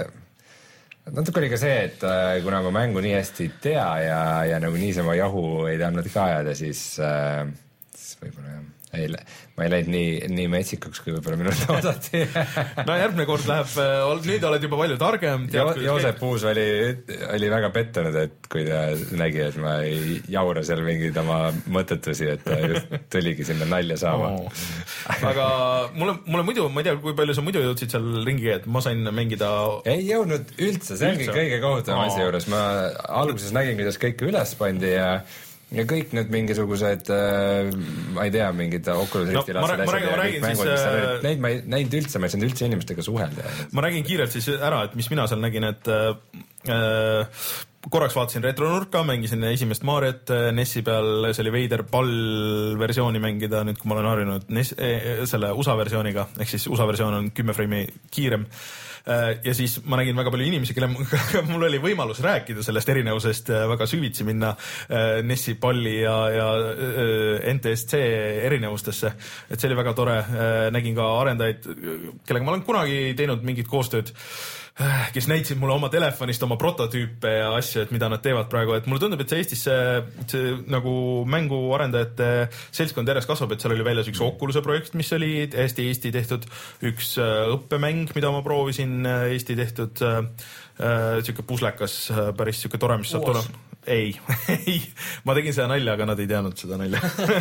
natuke oli ka see, et kuna ma mängu nii hästi ei tea ja, ja nagu niisama jahu ei tahtnud ka ajada, siis, siis võib-olla jah ei, ma ei läinud nii, nii metsikaks, kui võib-olla minult oodati. no järgmine kord läheb, nüüd oled juba palju targem. Jo, Joosep Puus oli, oli väga pettunud, et kui ta nägi, et ma ei jaura seal mingeid oma mõtetusi, et ta just tuligi sinna nalja saama. Oh. Aga mulle, mulle muidu, ma ei tea, kui palju sa muidu jõudsid seal ringi, et ma sain mängida... Ei jõudnud üldse, see ongi kõige kohutavam asja juures. Ma alguses nägin, kuidas kõike üles pandi ja ja kõik need mingisugused äh, ma ei tea, mingid Oculus Rifti no, ma, ma, ma räägin mängud, siis äh, neid ma ei näinud üldse, ma ei saanud üldse inimestega suhelda. Ma räägin kiirelt siis ära, et mis mina seal nägin, et äh, korraks vaatasin retronurka, mängisin esimest Mariot N E S-i peal, see oli veider pall versiooni mängida, nüüd kui ma olen harjunud N E S, selle U S A versiooniga, ehk siis U S A versioon on kümme freimi kiirem. Ja siis ma nägin väga palju inimesi, kelle mul oli võimalus rääkida sellest erinevusest, väga süvitsi minna N E S-i palli ja, ja N T S C erinevustesse. Et see oli väga tore. Nägin ka arendajaid, kellega ma olen kunagi teinud mingit koostööd, kes näitasid mulle oma telefonist oma prototüüpe ja asju, et mida nad teevad praegu, et mulle tundub, et see Eestis see, see nagu mänguarendajate seltskond järjest kasvab, et seal oli väljas üks Oculus'e projekt, mis oli hästi Eesti tehtud, üks õppemäng, mida ma proovisin, Eesti tehtud, siuke puslekas, päris siuke tore, mis saab tulema. Ei, ei, ma tegin seda nalja, aga nad ei teadnud seda nalja.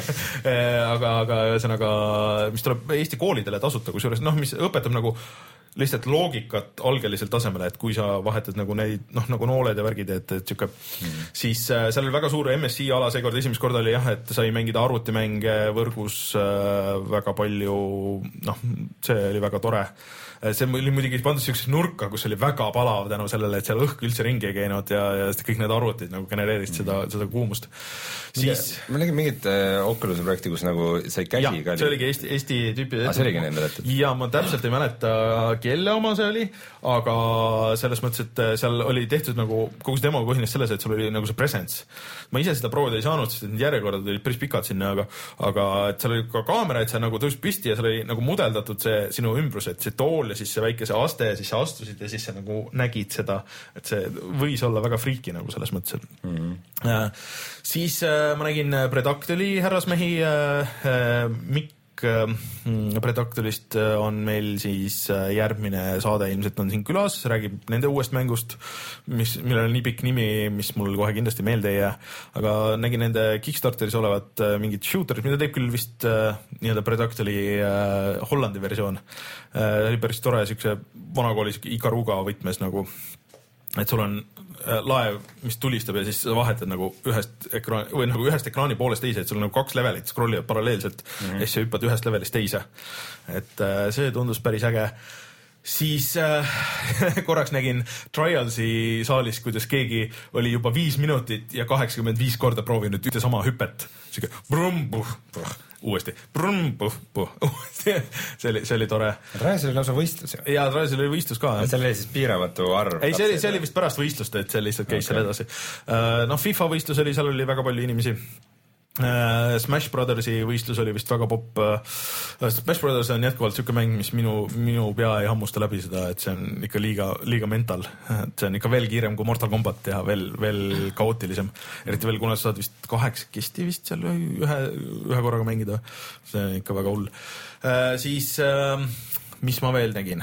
aga, aga ühesõnaga, mis tuleb Eesti koolidele tasuta, kusjuures, noh, mis õpetab nagu lihtsalt loogikat algelisel tasemele, et kui sa vahetad nagu neid, noh, nagu nooled ja värgid, et, et siuke, mm. siis äh, seal oli väga suur M S I ala, seekord esimest korda oli jah, et sai mängida arvutimänge võrgus äh, väga palju, noh, see oli väga tore. See oli muidugi pandud siuksesse nurka, kus oli väga palav tänu sellele, et seal õhk üldse ringi ei käinud ja, ja kõik need arvutid nagu genereerisid mm. seda, seda kuumust. Siis... ma nägin mingit äh, Oculus'e projekti, kus nagu sai käsi ja, ka. See oligi Eesti, Eesti tüüpi. Ah, see oligi nende võetud. Ja ma täpselt ei mäleta, kelle oma see oli, aga selles mõttes, et seal oli tehtud nagu, kogu see demo põhines selles, et sul oli nagu see presence. Ma ise seda proovida ei saanud, sest need järjekorrad olid päris pikad sinna, aga, aga et seal oli ka kaamera, et see nagu tõus püsti ja seal oli nagu mudeldatud see sinu ümbrus, et see tool ja siis see väike see aste ja siis sa astusid ja siis sa nagu nägid seda, et see võis olla väga friiki nagu selles mõttes. Mm -hmm. äh, siis äh, ma nägin Predactyli härrasmehi äh, äh, Mikk Predactylist on meil siis järgmine saade ilmselt on siin külas, räägib nende uuest mängust, mis, millel on nii pikk nimi, mis mul kohe kindlasti meelde ei jää, aga nägin nende Kickstarteris olevat mingid shooterid, mida teeb küll vist äh, nii-öelda Predactyli äh, Hollandi versioon. Äh, oli päris tore, siukse vanakooli Ikaruga võtmes nagu, et sul on laev, mis tulistab ja siis sa vahetad nagu ühest ekraan, või nagu ühest ekraani poolest teise, et sul on nagu kaks levelit, scrollivad paralleelselt mm -hmm. ja siis sa hüppad ühest levelist teise. Et äh, see tundus päris äge. Siis äh, korraks nägin Trialsi saalis, kuidas keegi oli juba viis minutit ja kaheksakümmend viis korda proovinud ühte sama hüpet. Siuke brum, buh, buh. Uuesti. Brum, puh, puh. see oli, see oli tore. Trialsil oli lausa võistlus. Jaa, Trialsil oli võistlus ka. See oli siis piiramatu arv. Ei, see oli, see oli vist pärast võistlust, et see lihtsalt käis okay. seal edasi. No, FIFA võistlus oli, seal oli väga palju inimesi. Smash Brothersi võistlus oli vist väga popp. Smash Brothers on jätkuvalt siuke mäng, mis minu, minu pea ei hammusta läbi seda, et see on ikka liiga, liiga mental. See on ikka veel kiirem kui Mortal Kombat ja veel, veel kaootilisem. Eriti veel, kuna sa saad vist kaheksakesti vist seal ühe, ühe korraga mängida. See on ikka väga hull. Siis, mis ma veel nägin?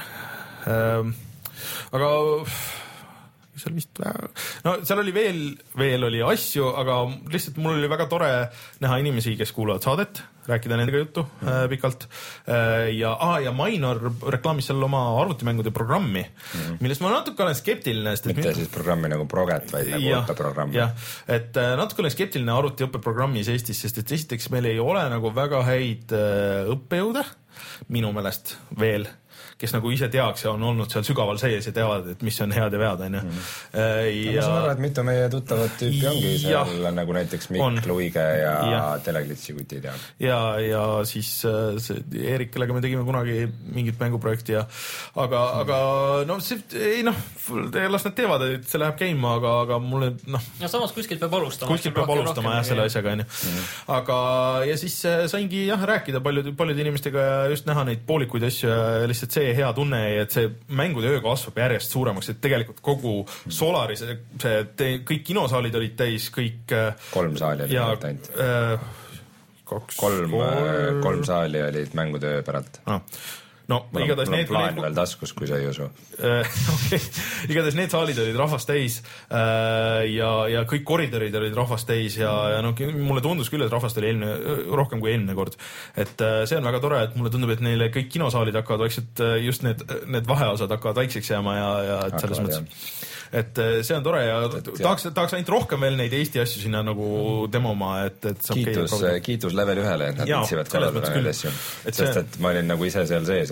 Aga... seal vist, no seal oli veel, veel oli asju, aga lihtsalt mul oli väga tore näha inimesi, kes kuulavad saadet, rääkida nendega juttu mm. äh, pikalt äh, ja, ah, ja Minor reklaamis seal oma arvutimängude programmi, mm. millest ma natuke olen skeptiline. Mitte min... siis programmi nagu Proget, vaid nagu ja, õppeprogrammi. Jah, et äh, natuke olen skeptiline arvutiõppeprogrammis Eestis, sest et esiteks meil ei ole nagu väga häid äh, õppejõude minu meelest veel, kes nagu ise teaks ja on olnud seal sügaval sees ja teavad, et mis on head ja vead, on ju. Mm. Ja... ma saan aru, et mitu meie tuttavat tüüpi ongi seal ja, nagu näiteks Mikk on. Luige ja, ja. Teleglitsi kutid ja. Ja, ja siis see Erik, kellega me tegime kunagi mingit mänguprojekti ja aga, mm. aga no see, ei noh, las nad teevad, et see läheb käima, aga, aga mulle noh. Ja samas kuskilt peab alustama. Kuskilt peab alustama jah, selle asjaga, on ju. Mm. Aga ja siis saingi jah rääkida paljude, paljude inimestega ja just näha neid poolikuid asju ja lihtsalt see hea tunne, et see mängude öö kasvab järjest suuremaks, et tegelikult kogu Solaris, see, te, kõik kinosaalid olid täis, kõik... Kolm saali oli ja, ainult. Äh, kaks, kolm, kolm... kolm saali olid mängude öö päralt. No. No, mul on, mul on plaan need... veel taskus, kui sa ei usu. Okay. Igatahes need saalid olid rahvast täis ja, ja kõik koridorid olid rahvast täis ja, ja no, mulle tundus küll, et rahvast oli eelmine, rohkem kui eelmine kord. Et see on väga tore, et mulle tundub, et neile kõik kinosaalid hakkavad vaikselt, just need, need vaheosad hakkavad väikseks jääma ja, ja et selles mõttes... Jah. Et see on tore ja et, tahaks, tahaks ainult rohkem veel neid Eesti asju sinna nagu demoma, et, et kiitus, kiitus level ühele, et nad võtsivad korraldada neid asju. Sest et ma olin nagu ise seal sees ja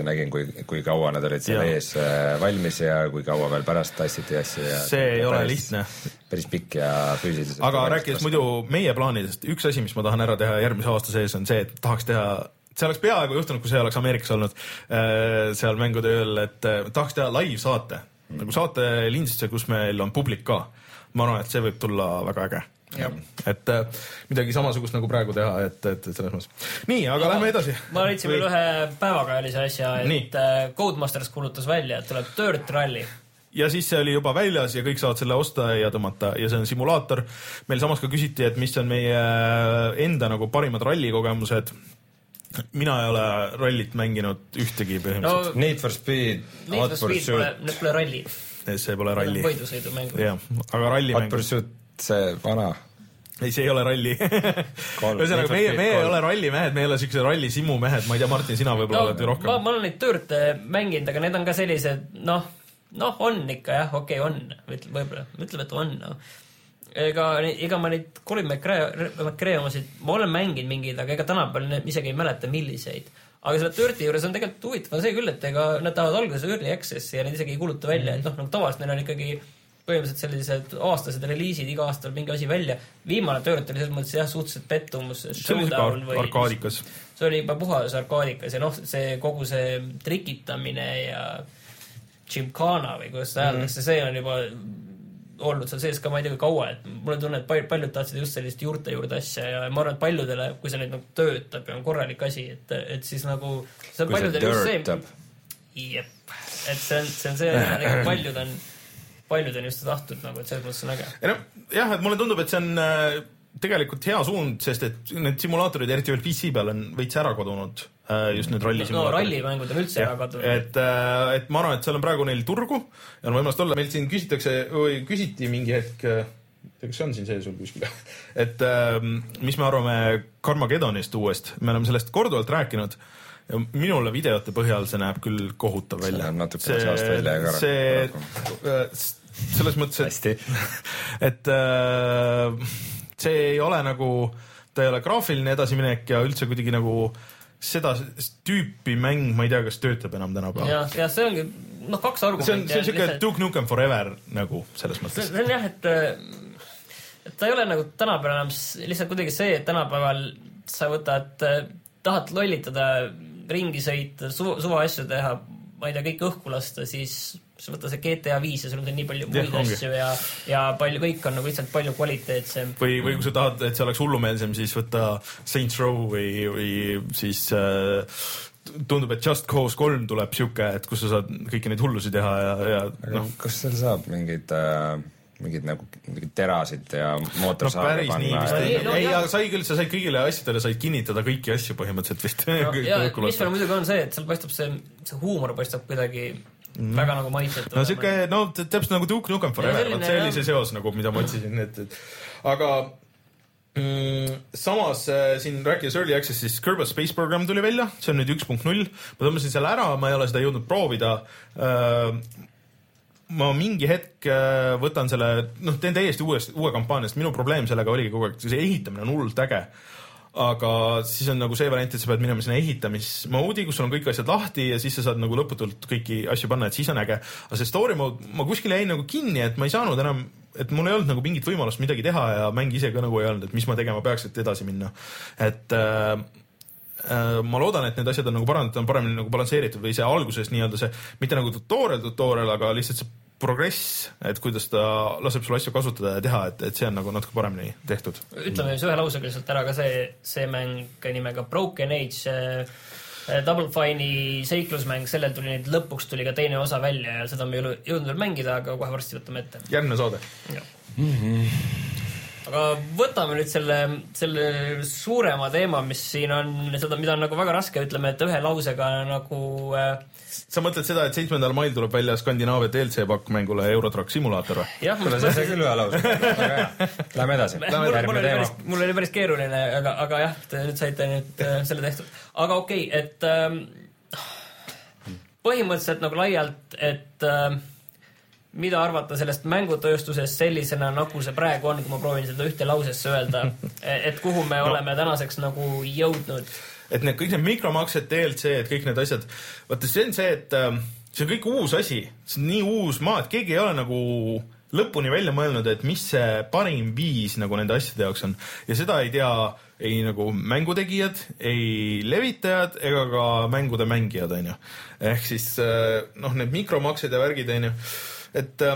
nägin, kui, kui kaua nad olid seal ees valmis ja kui kaua veel pärast tassiti asju ja see ei ole päris, lihtne. Päris pikk ja füüsiliselt. Aga rääkides muidu meie plaanidest, üks asi, mis ma tahan ära teha järgmise aasta sees on see, et tahaks teha, see oleks peaaegu juhtunud, kui see oleks Ameerikas olnud seal mängude ööl, et tahaks teha live saate, mm. nagu saate lindistuse, kus meil on publik ka. Ma arvan, et see võib tulla väga äge. Ja. Et äh, midagi samasugust nagu praegu teha, et, et, et selles mõttes. Nii, aga no, lähme edasi. Ma leidsin veel ühe päevakajalise asja, et Nii. Codemasters kuulutas välja, et tuleb Dirt Rally. Ja siis see oli juba väljas ja kõik saavad selle osta ja tõmmata ja see on simulaator. Meil samas ka küsiti, et mis on meie enda nagu parimad rallikogemused. Mina ei ole rallit mänginud ühtegi põhimõtteliselt. No, Need for Speed, Need for Speed pole, pole ralli. See pole ralli. Võidusõidu mängu. Ja, aga ralli mängu. See vana. Ei, see ei ole ralli. Ühesõnaga, meie, meie ei ole rallimehed, me ei ole siukse ralli simu mehed. Ma ei tea, Martin, sina võib-olla no, oled ju rohkem. Ma, ma olen neid Dirte mänginud, aga need on ka sellised, noh, noh, on ikka jah, okei, okay, on. Võib-olla, ütleb, et on. No. Ega, ega ma neid Colin McRae omasid, ma olen mänginud mingeid, aga ega tänapäeval isegi ei mäleta milliseid. Aga selle Dirti juures on tegelikult huvitav see küll, et ega nad tahavad alguses early access'i ja need isegi ei kuuluta välja, et noh, nagu tavaliselt neil on ikkagi põhimõtteliselt sellised aastased reliisid, iga aastal mingi asi välja. Viimane Dirt oli selles mõttes jah, suhteliselt pettumus. See oli ar arkaadikas. See oli juba puhas arkaadikas ja noh, see kogu see trikitamine ja Gymkhana või kuidas seda hääldakse, mm. see on juba olnud seal sees ka ma ei tea kaua, et mulle tunne, et paljud tahtsid just sellist juurte juurde asja ja ma arvan, et paljudele, kui see nüüd nagu töötab ja on korralik asi, et, et siis nagu see on paljudele just see jep, et see on see, on see et paljud on paljud on just tahtnud nagu, et selles mõttes on äge. Ja no, jah, et mulle tundub, et see on äh, tegelikult hea suund, sest et need simulaatorid, eriti veel P C peal on veits ära kadunud, äh, just need ralli simulaatorid. No rallimängud on üldse ja, ära kadunud. Et, äh, et ma arvan, et seal on praegu neil turgu ja on võimalust olla. Meil siin küsitakse, või küsiti mingi hetk, kas see on siin see sul kuskil, et äh, mis me arvame Carmageddonist uuest. Me oleme sellest korduvalt rääkinud. Ja minule videote põhjal see näeb küll kohutav välja. See näeb natuke see aasta välja ja see, selles mõttes, et, et äh, see ei ole nagu, ta ei ole graafiline edasiminek ja üldse kuidagi nagu seda tüüpi mäng, ma ei tea, kas töötab enam tänapäeval. Ja, ja see ongi, noh, kaks argumenti. See on, see on siuke lihtsalt... Duke Nukem Forever nagu selles mõttes. See on jah, et, et ta ei ole nagu tänapäeval enam lihtsalt kuidagi see, et tänapäeval sa võtad, tahad lollitada ringi sõita, su, suva asju teha, ma ei tea, kõik õhku lasta, siis sa võtta see G T A viis ja sul on nii palju muid ja, asju ja, ja palju, kõik on nagu lihtsalt palju kvaliteetsem. Või, või kui sa tahad, et see oleks hullumeelsem, siis võtta Saints Row või, või siis äh, tundub, et Just Cause kolm tuleb siuke, et kus sa saad kõiki neid hullusi teha ja, ja no. Kas seal saab mingid... Äh... mingid nagu mingid terasid ja mootorsaare no, panna. Ei, no, ei, aga sai küll, sa said kõigile asjadele, said kinnitada kõiki asju põhimõtteliselt vist. No, ja mis veel muidugi on see, et seal paistab see, see huumor paistab kuidagi mm. väga nagu maitset. No siuke, no täpselt nagu Duke Nukem Forever, ja, see oli see seos nagu, mida ma otsisin. Et, et, aga mm, samas siin rääkides Early Access, siis Kerbal Space Program tuli välja, see on nüüd üks punkt null. Ma tõmbasin selle ära, ma ei ole seda jõudnud proovida. Uh, ma mingi hetk võtan selle, noh, teen täiesti uuest, uue kampaaniast. Minu probleem sellega oligi kogu aeg, see ehitamine on hullult äge. Aga siis on nagu see variant, et sa pead minema sinna ehitamismoodi, kus sul on kõik asjad lahti ja siis sa saad nagu lõputult kõiki asju panna, et siis on äge. Aga see story mode, ma kuskil jäin nagu kinni, et ma ei saanud enam, et mul ei olnud nagu mingit võimalust midagi teha ja mäng ise ka nagu ei olnud, et mis ma tegema peaks, et edasi minna. Et äh, ma loodan, et need asjad on nagu parandatud, on paremini nagu balansseeritud või see alguses nii-öelda see, mitte nagu tutorial, tutorial, aga lihtsalt see progress, et kuidas ta laseb sul asju kasutada ja teha, et, et see on nagu natuke paremini tehtud. Ütleme siis ühe lausega lihtsalt ära ka see, see mäng nimega Broken Age, Double Fine'i seiklusmäng, sellel tuli nüüd lõpuks tuli ka teine osa välja ja seda me ei jõudnud veel mängida, aga kohe varsti võtame ette. Järgmine saade. Mm-hmm. Aga võtame nüüd selle, selle suurema teema, mis siin on, seda, mida on nagu väga raske, ütleme, et ühe lausega nagu... Äh... Sa mõtled seda, et seitsmendal mail tuleb välja Skandinaavia D L C pakk mängule Eurotrack simulaator või? Jah, mul see see küll ühe lausega. Lähme edasi. Mul, mul, oli päris, mul oli päris keeruline, aga, aga jah, te nüüd saite nüüd äh, selle tehtud. Aga okei, okay, et äh, põhimõtteliselt nagu laialt, et... Äh, mida arvata sellest mängutööstusest sellisena, nagu see praegu on, kui ma proovin seda ühte lausesse öelda, et kuhu me no. oleme tänaseks nagu jõudnud? et need kõik need mikromaksed, D L C, et kõik need asjad, vaata see on see, et see on kõik uus asi, see on nii uus maa, et keegi ei ole nagu lõpuni välja mõelnud, et mis see parim viis nagu nende asjade jaoks on. Ja seda ei tea ei nagu mängutegijad, ei levitajad ega ka mängude mängijad, on ju. Ehk siis noh, need mikromaksed ja värgid, on ju. Et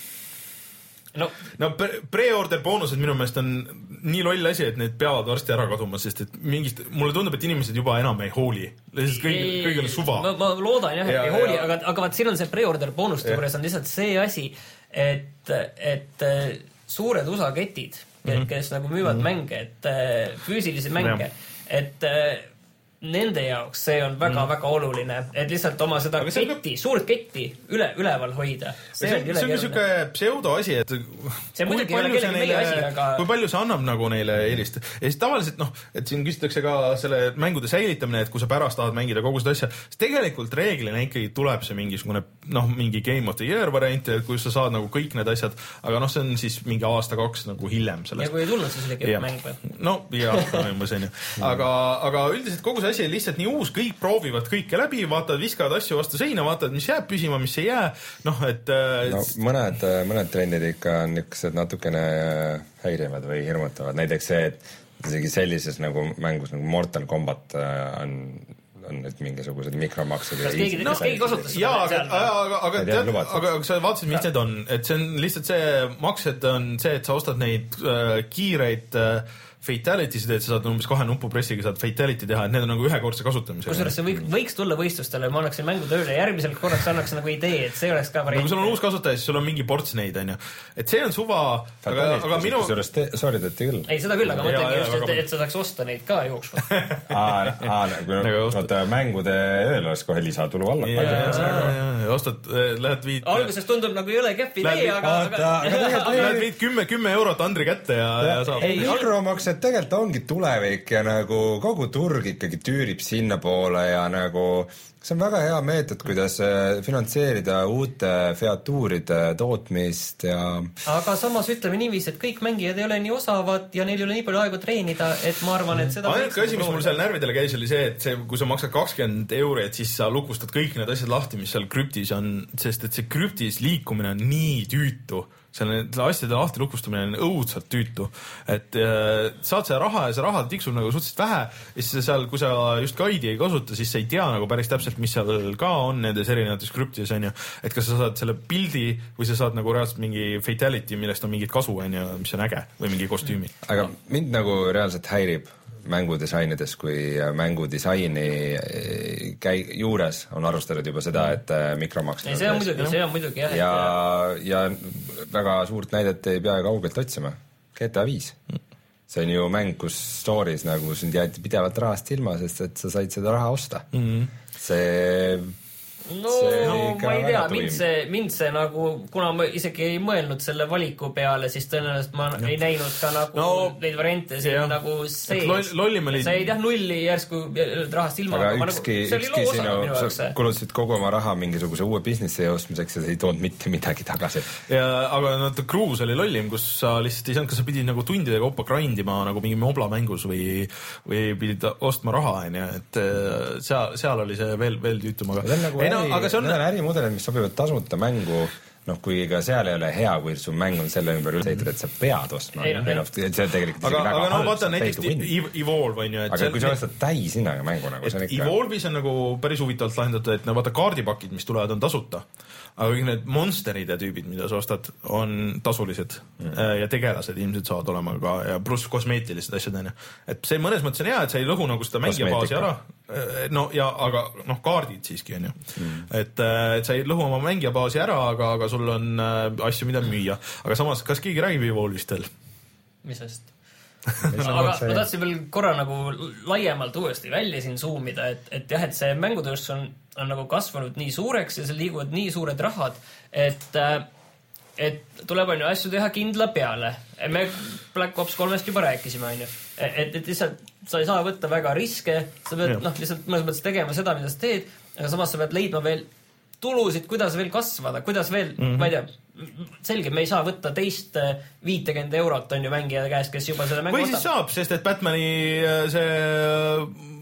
no, no pre-order boonused minu meelest on nii loll asi, et need peavad varsti ära kaduma, sest et mingist, mulle tundub, et inimesed juba enam ei hooli. Kõigil, kõigil on suva. Ma, ma loodan jah, et ja, ei hooli, aga, aga vaat siin on see pre-order boonuste juures on lihtsalt see asi, et, et suured U S A-ketid, mm-hmm. kes nagu müüvad mm-hmm. mänge, et füüsilisi mänge, ja. et nende jaoks see on väga-väga mm. oluline, et lihtsalt oma seda aga ketti, ka... suurt ketti üle, üleval hoida. See, see, see on niisugune pseudo asi, et see muidugi ei ole kellegi meie asi, aga kui palju see annab nagu neile eelist. Ja siis tavaliselt, noh, et siin küsitakse ka selle mängude säilitamine, et kui sa pärast tahad mängida kogu seda asja, siis tegelikult reeglina ikkagi tuleb see mingisugune, noh, mingi Game of the Year variant, kus sa saad nagu kõik need asjad, aga noh, see on siis mingi aasta-kaks nagu hiljem sellest. Ja kui ei tulnud, siis oli kõik mäng või? No, jah, umbes on ju. Aga, aga üldiselt kogu see asi on lihtsalt nii uus, kõik proovivad kõike läbi, vaatavad, viskavad asju vastu seina, vaatavad, mis jääb püsima, mis ei jää. Noh, et no, mõned, mõned trendid ikka on niisugused natukene häirivad või hirmutavad. Näiteks see, et isegi sellises nagu mängus nagu Mortal Kombat on, on nüüd mingisugused mikromaksud. Kas keegi, no, kas keegi kasutas seda? Jaa, aga, aga, aga, tead, aga, aga sa vaatasid, mis need on. Et see on lihtsalt see maksed on see, et sa ostad neid äh, kiireid äh, fatality'sid, et sa saad umbes kahe nupupressiga saad fatality teha, et need on nagu ühekordse kasutamise. Kusjuures see võiks, võiks tulla võistlustele, ma annaksin mängu tööle ja järgmisel korraks annaks nagu idee, et see oleks ka variant. Kui sul on uus kasutaja, siis sul on mingi ports neid, on ju. Et see on suva, aga, aga minu... Kusjuures te, sooritati küll. Ei, seda küll, aga mõtlengi just, et, et sa saaks osta neid ka jooksva. Aa, kui mängude ööl oleks kohe lisatulu alla. Ostad, lähed viid... Alguses tundub nagu ei ole käpp idee, aga... Lähed viid kümme, kümme eurot Andri kätte ja saab... Mikromaksed tegelikult ongi tulevik ja nagu kogu turg ikkagi tüürib sinna poole ja nagu see on väga hea meetod, kuidas finantseerida uute featuuride tootmist ja... Aga samas ütleme niiviisi, et kõik mängijad ei ole nii osavad ja neil ei ole nii palju aega treenida, et ma arvan, et seda... Ainuke asi, mis mul seal närvidele käis, oli see, et see, kui sa maksad kakskümmend euri, et siis sa lukustad kõik need asjad lahti, mis seal krüptis on, sest et see krüptis liikumine on nii tüütu. Selle asjade lahti lukustamine on õudselt tüütu, et äh, saad see raha ja see raha tiksub nagu suhteliselt vähe ja siis seal, kui sa just guide'i ei kasuta, siis sa ei tea nagu päris täpselt, mis seal ka on nendes erinevates krüptides, on ju, et kas sa saad selle pildi või sa saad nagu reaalselt mingi fatality, millest on mingit kasu, on ju, mis on äge või mingi kostüümi. Aga mind nagu reaalselt häirib mängudisainides, kui mängudisaini käi- juures on arvustatud juba seda, et mikromaksed see on muidugi, see on muidugi jah. Ja, ja väga suurt näidet ei pea kaugelt otsima. G T A viis. See on ju mäng, kus stories nagu sind jäeti pidevalt rahast ilma, sest et sa said seda raha osta. Mm-hmm. See... No, ma ei tea, mind see, mind see nagu, kuna ma isegi ei mõelnud selle valiku peale, siis tõenäoliselt ma ja. ei näinud ka nagu no, neid variante siin ja. nagu sees. Lolli sa ei tea nulli järsku rahast ilma. Aga ükski, nagu, ükski sinu, sa kulutasid kogu oma raha mingisuguse uue businessi ostmiseks ja sa ei toonud mitte midagi tagasi. Ja, aga no, Cruise oli lollim, kus sa lihtsalt ei saanud, kas sa pidid nagu tundide kaupa grindima nagu mingi mobla mängus või, või pidid ostma raha, on ju, et seal, seal oli see veel, veel tüütum, aga No, aga see on... Need on ärimudelid, mis sobivad tasuta mängu, noh, kui ka seal ei ole hea, kui su mäng on selle ümber üles ehitatud, et sa pead ostma. Ei, no, see on tegelikult aga, aga no vaata näiteks Evolve on ju. Aga see, kui sa ostad täis hinnaga mängu, nagu see on ikka... Evolve'is on nagu päris huvitavalt lahendatud, et no vaata kaardipakid, mis tulevad, on tasuta. Aga kõik need monsterid ja tüübid, mida sa ostad, on tasulised mm. ja tegelased ilmselt saavad olema ka ja pluss kosmeetilised asjad, on ju. Et see mõnes mõttes on hea, et sa ei lõhu nagu seda mängijabaasi ära. No ja, aga noh, kaardid siiski on ju. Mm. Et, et sa ei lõhu oma mängijabaasi ära, aga, aga sul on asju, mida müüa. Aga samas, kas keegi räägib Evolve'ist veel? Mis sest? aga ma tahtsin veel korra nagu laiemalt uuesti välja siin zoomida, et, et jah, et see mängutööstus on, on nagu kasvanud nii suureks ja seal liiguvad nii suured rahad, et, et tuleb on ju asju teha kindla peale. Me Black Ops kolmest juba rääkisime, on ju. Et, et lihtsalt sa ei saa võtta väga riske, sa pead noh, lihtsalt mõnes mõttes tegema seda, mida sa teed, aga samas sa pead leidma veel tulusid, kuidas veel kasvada, kuidas veel, mm-hmm. ma ei tea, selge, me ei saa võtta teist viitekümmet eurot on ju mängija käest, kes juba selle mängu või siis saab, sest et Batmani see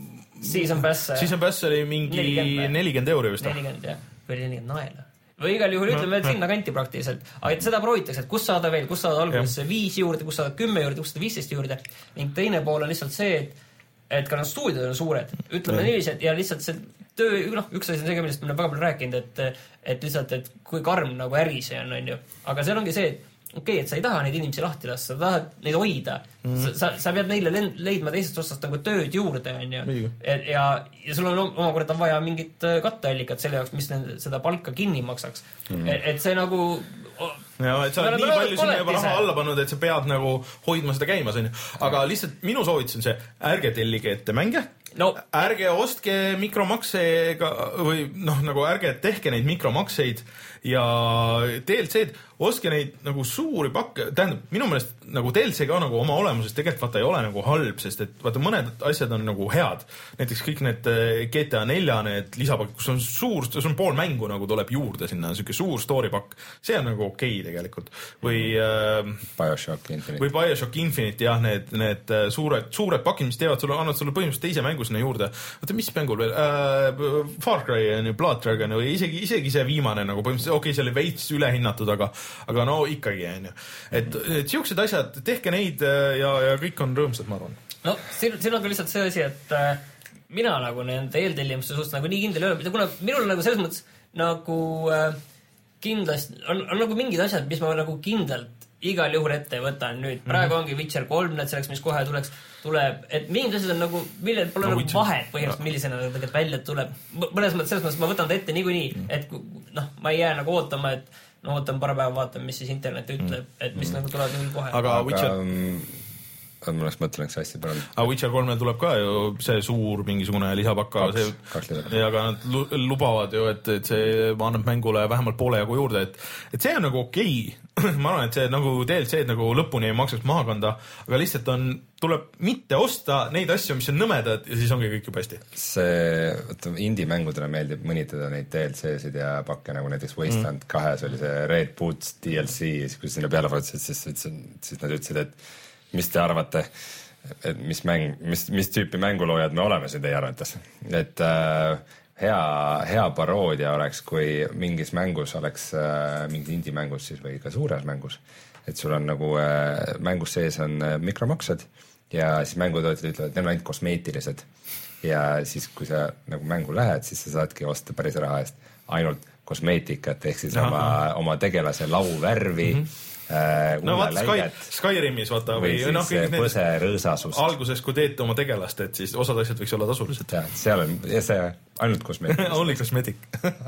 Season Pass. Season Pass oli mingi nelikümmend euri vist. nelikümmend jah, või nelikümmend naela. Või igal juhul ütleme, et sinna kanti praktiliselt. Aga seda proovitakse, et kus saada veel, kus saada alguses viis juurde, kus saada kümme juurde, kus saada viisteist juurde. Ning teine pool on lihtsalt see, et, et ka need stuudiod on suured. Ütleme niiviisi, et ja lihtsalt see töö, noh, üks asi on see, millest me olen väga palju rääkinud, et, et lihtsalt, et kui karm nagu äri see on, on ju. Aga seal ongi see, et okei, okay, et sa ei taha neid inimesi lahti lasta, sa tahad neid hoida. Mm. Sa, sa pead neile leidma teisest otsast nagu tööd juurde, on ju. Ja, ja sul on omakorda vaja mingit katteallikat selle jaoks, mis nende, seda palka kinni maksaks. Mm. Et, et see nagu... Ja, et sa oled nii palju sinna juba raha alla pannud, et sa pead nagu hoidma seda käimas, on ju. Aga lihtsalt minu soovitus on see, ärge tellige ette mänge, no. Ärge ostke mikromaksega või noh, nagu ärge tehke neid mikromakseid ja D L C-d, ostke neid nagu suuri pakke, tähendab, minu meelest nagu D L C ka nagu oma olemuses tegelikult vaata ei ole nagu halb, sest et vaata mõned asjad on nagu head. Näiteks kõik need G T A nelja need lisapakk, kus on suur, see on pool mängu nagu tuleb juurde sinna, selline suur story pakk. See on nagu okei okay tegelikult. Või äh, Bioshock Infinite. Või Bioshock Infinite, jah, need, need suured, suured pakid, mis teevad sulle, annavad sulle põhimõtteliselt teise mängu sinna juurde. Vaata, mis mängul veel? Äh, Far Cry on ju, Blood Dragon või isegi, isegi see viimane nagu põhimõtteliselt, okei okay,, see oli veits ülehinnatud, aga, aga no ikkagi on ju. Et, et siuksed asjad, tehke neid ja, ja kõik on rõõmsad, ma arvan. No, siin, siin on ka lihtsalt see asi, et äh, mina nagu nende eeltellimuste suhtes nagu nii kindel ei ole, kuna minul nagu selles mõttes nagu äh, kindlasti on, on nagu mingid asjad, mis ma nagu kindlalt igal juhul ette võtan nüüd. Praegu ongi Witcher kolm, need selleks, mis kohe tuleks, tuleb, et mingid asjad on nagu, millel pole no, nagu Witcher. Vahet põhimõtteliselt, millisena nagu tegelikult välja tuleb. Mõnes mõttes, selles mõttes ma võtan ta ette niikuinii, et noh, ma ei jää nagu ootama, et no ootan paar päeva, vaatan, mis siis internet ütleb, et mis mm. nagu tuleb nii kohe. Aga Witcher... ma oleks mõtlengi hästi parem. Aga Witcher kolmel tuleb ka ju see suur mingisugune lisapakka. Kaks, kaks lisapakka. Ja aga nad lubavad ju, et, et see annab mängule vähemalt poole jagu juurde, et, et see on nagu okei. Okay. Ma arvan, et see nagu D L C-d nagu lõpuni ei maksaks maha kanda, aga lihtsalt on, tuleb mitte osta neid asju, mis on nõmedad ja siis ongi kõik juba hästi. See, võtta, indie-mängudele meeldib mõnitada neid D L C-sid ja pakke nagu näiteks Wasteland mm. kahes oli see Red Boots D L C, kui sinna peale vaatasid, siis, siis, siis nad ütlesid, et mis te arvate, et mis mäng, mis, mis tüüpi mänguloojad me oleme siin teie arvates. Et äh, hea, hea paroodia oleks, kui mingis mängus oleks äh, mingis indie-mängus siis või ka suures mängus, et sul on nagu äh, mängus sees on äh, mikromaksed ja siis mängutootjad ütlevad, et need on ainult kosmeetilised. Ja siis, kui sa nagu mängu lähed, siis sa saadki osta päris raha eest ainult kosmeetikat, ehk siis oma, oma tegelase lauvärvi, mm-hmm. Äh, no vaata Sky, Skyrimis vaata või, või noh, põse rõõsasust alguses, kui teete oma tegelast, et siis osad asjad võiks olla tasulised ja, seal on ja see ainult kosmeetik only kosmeetik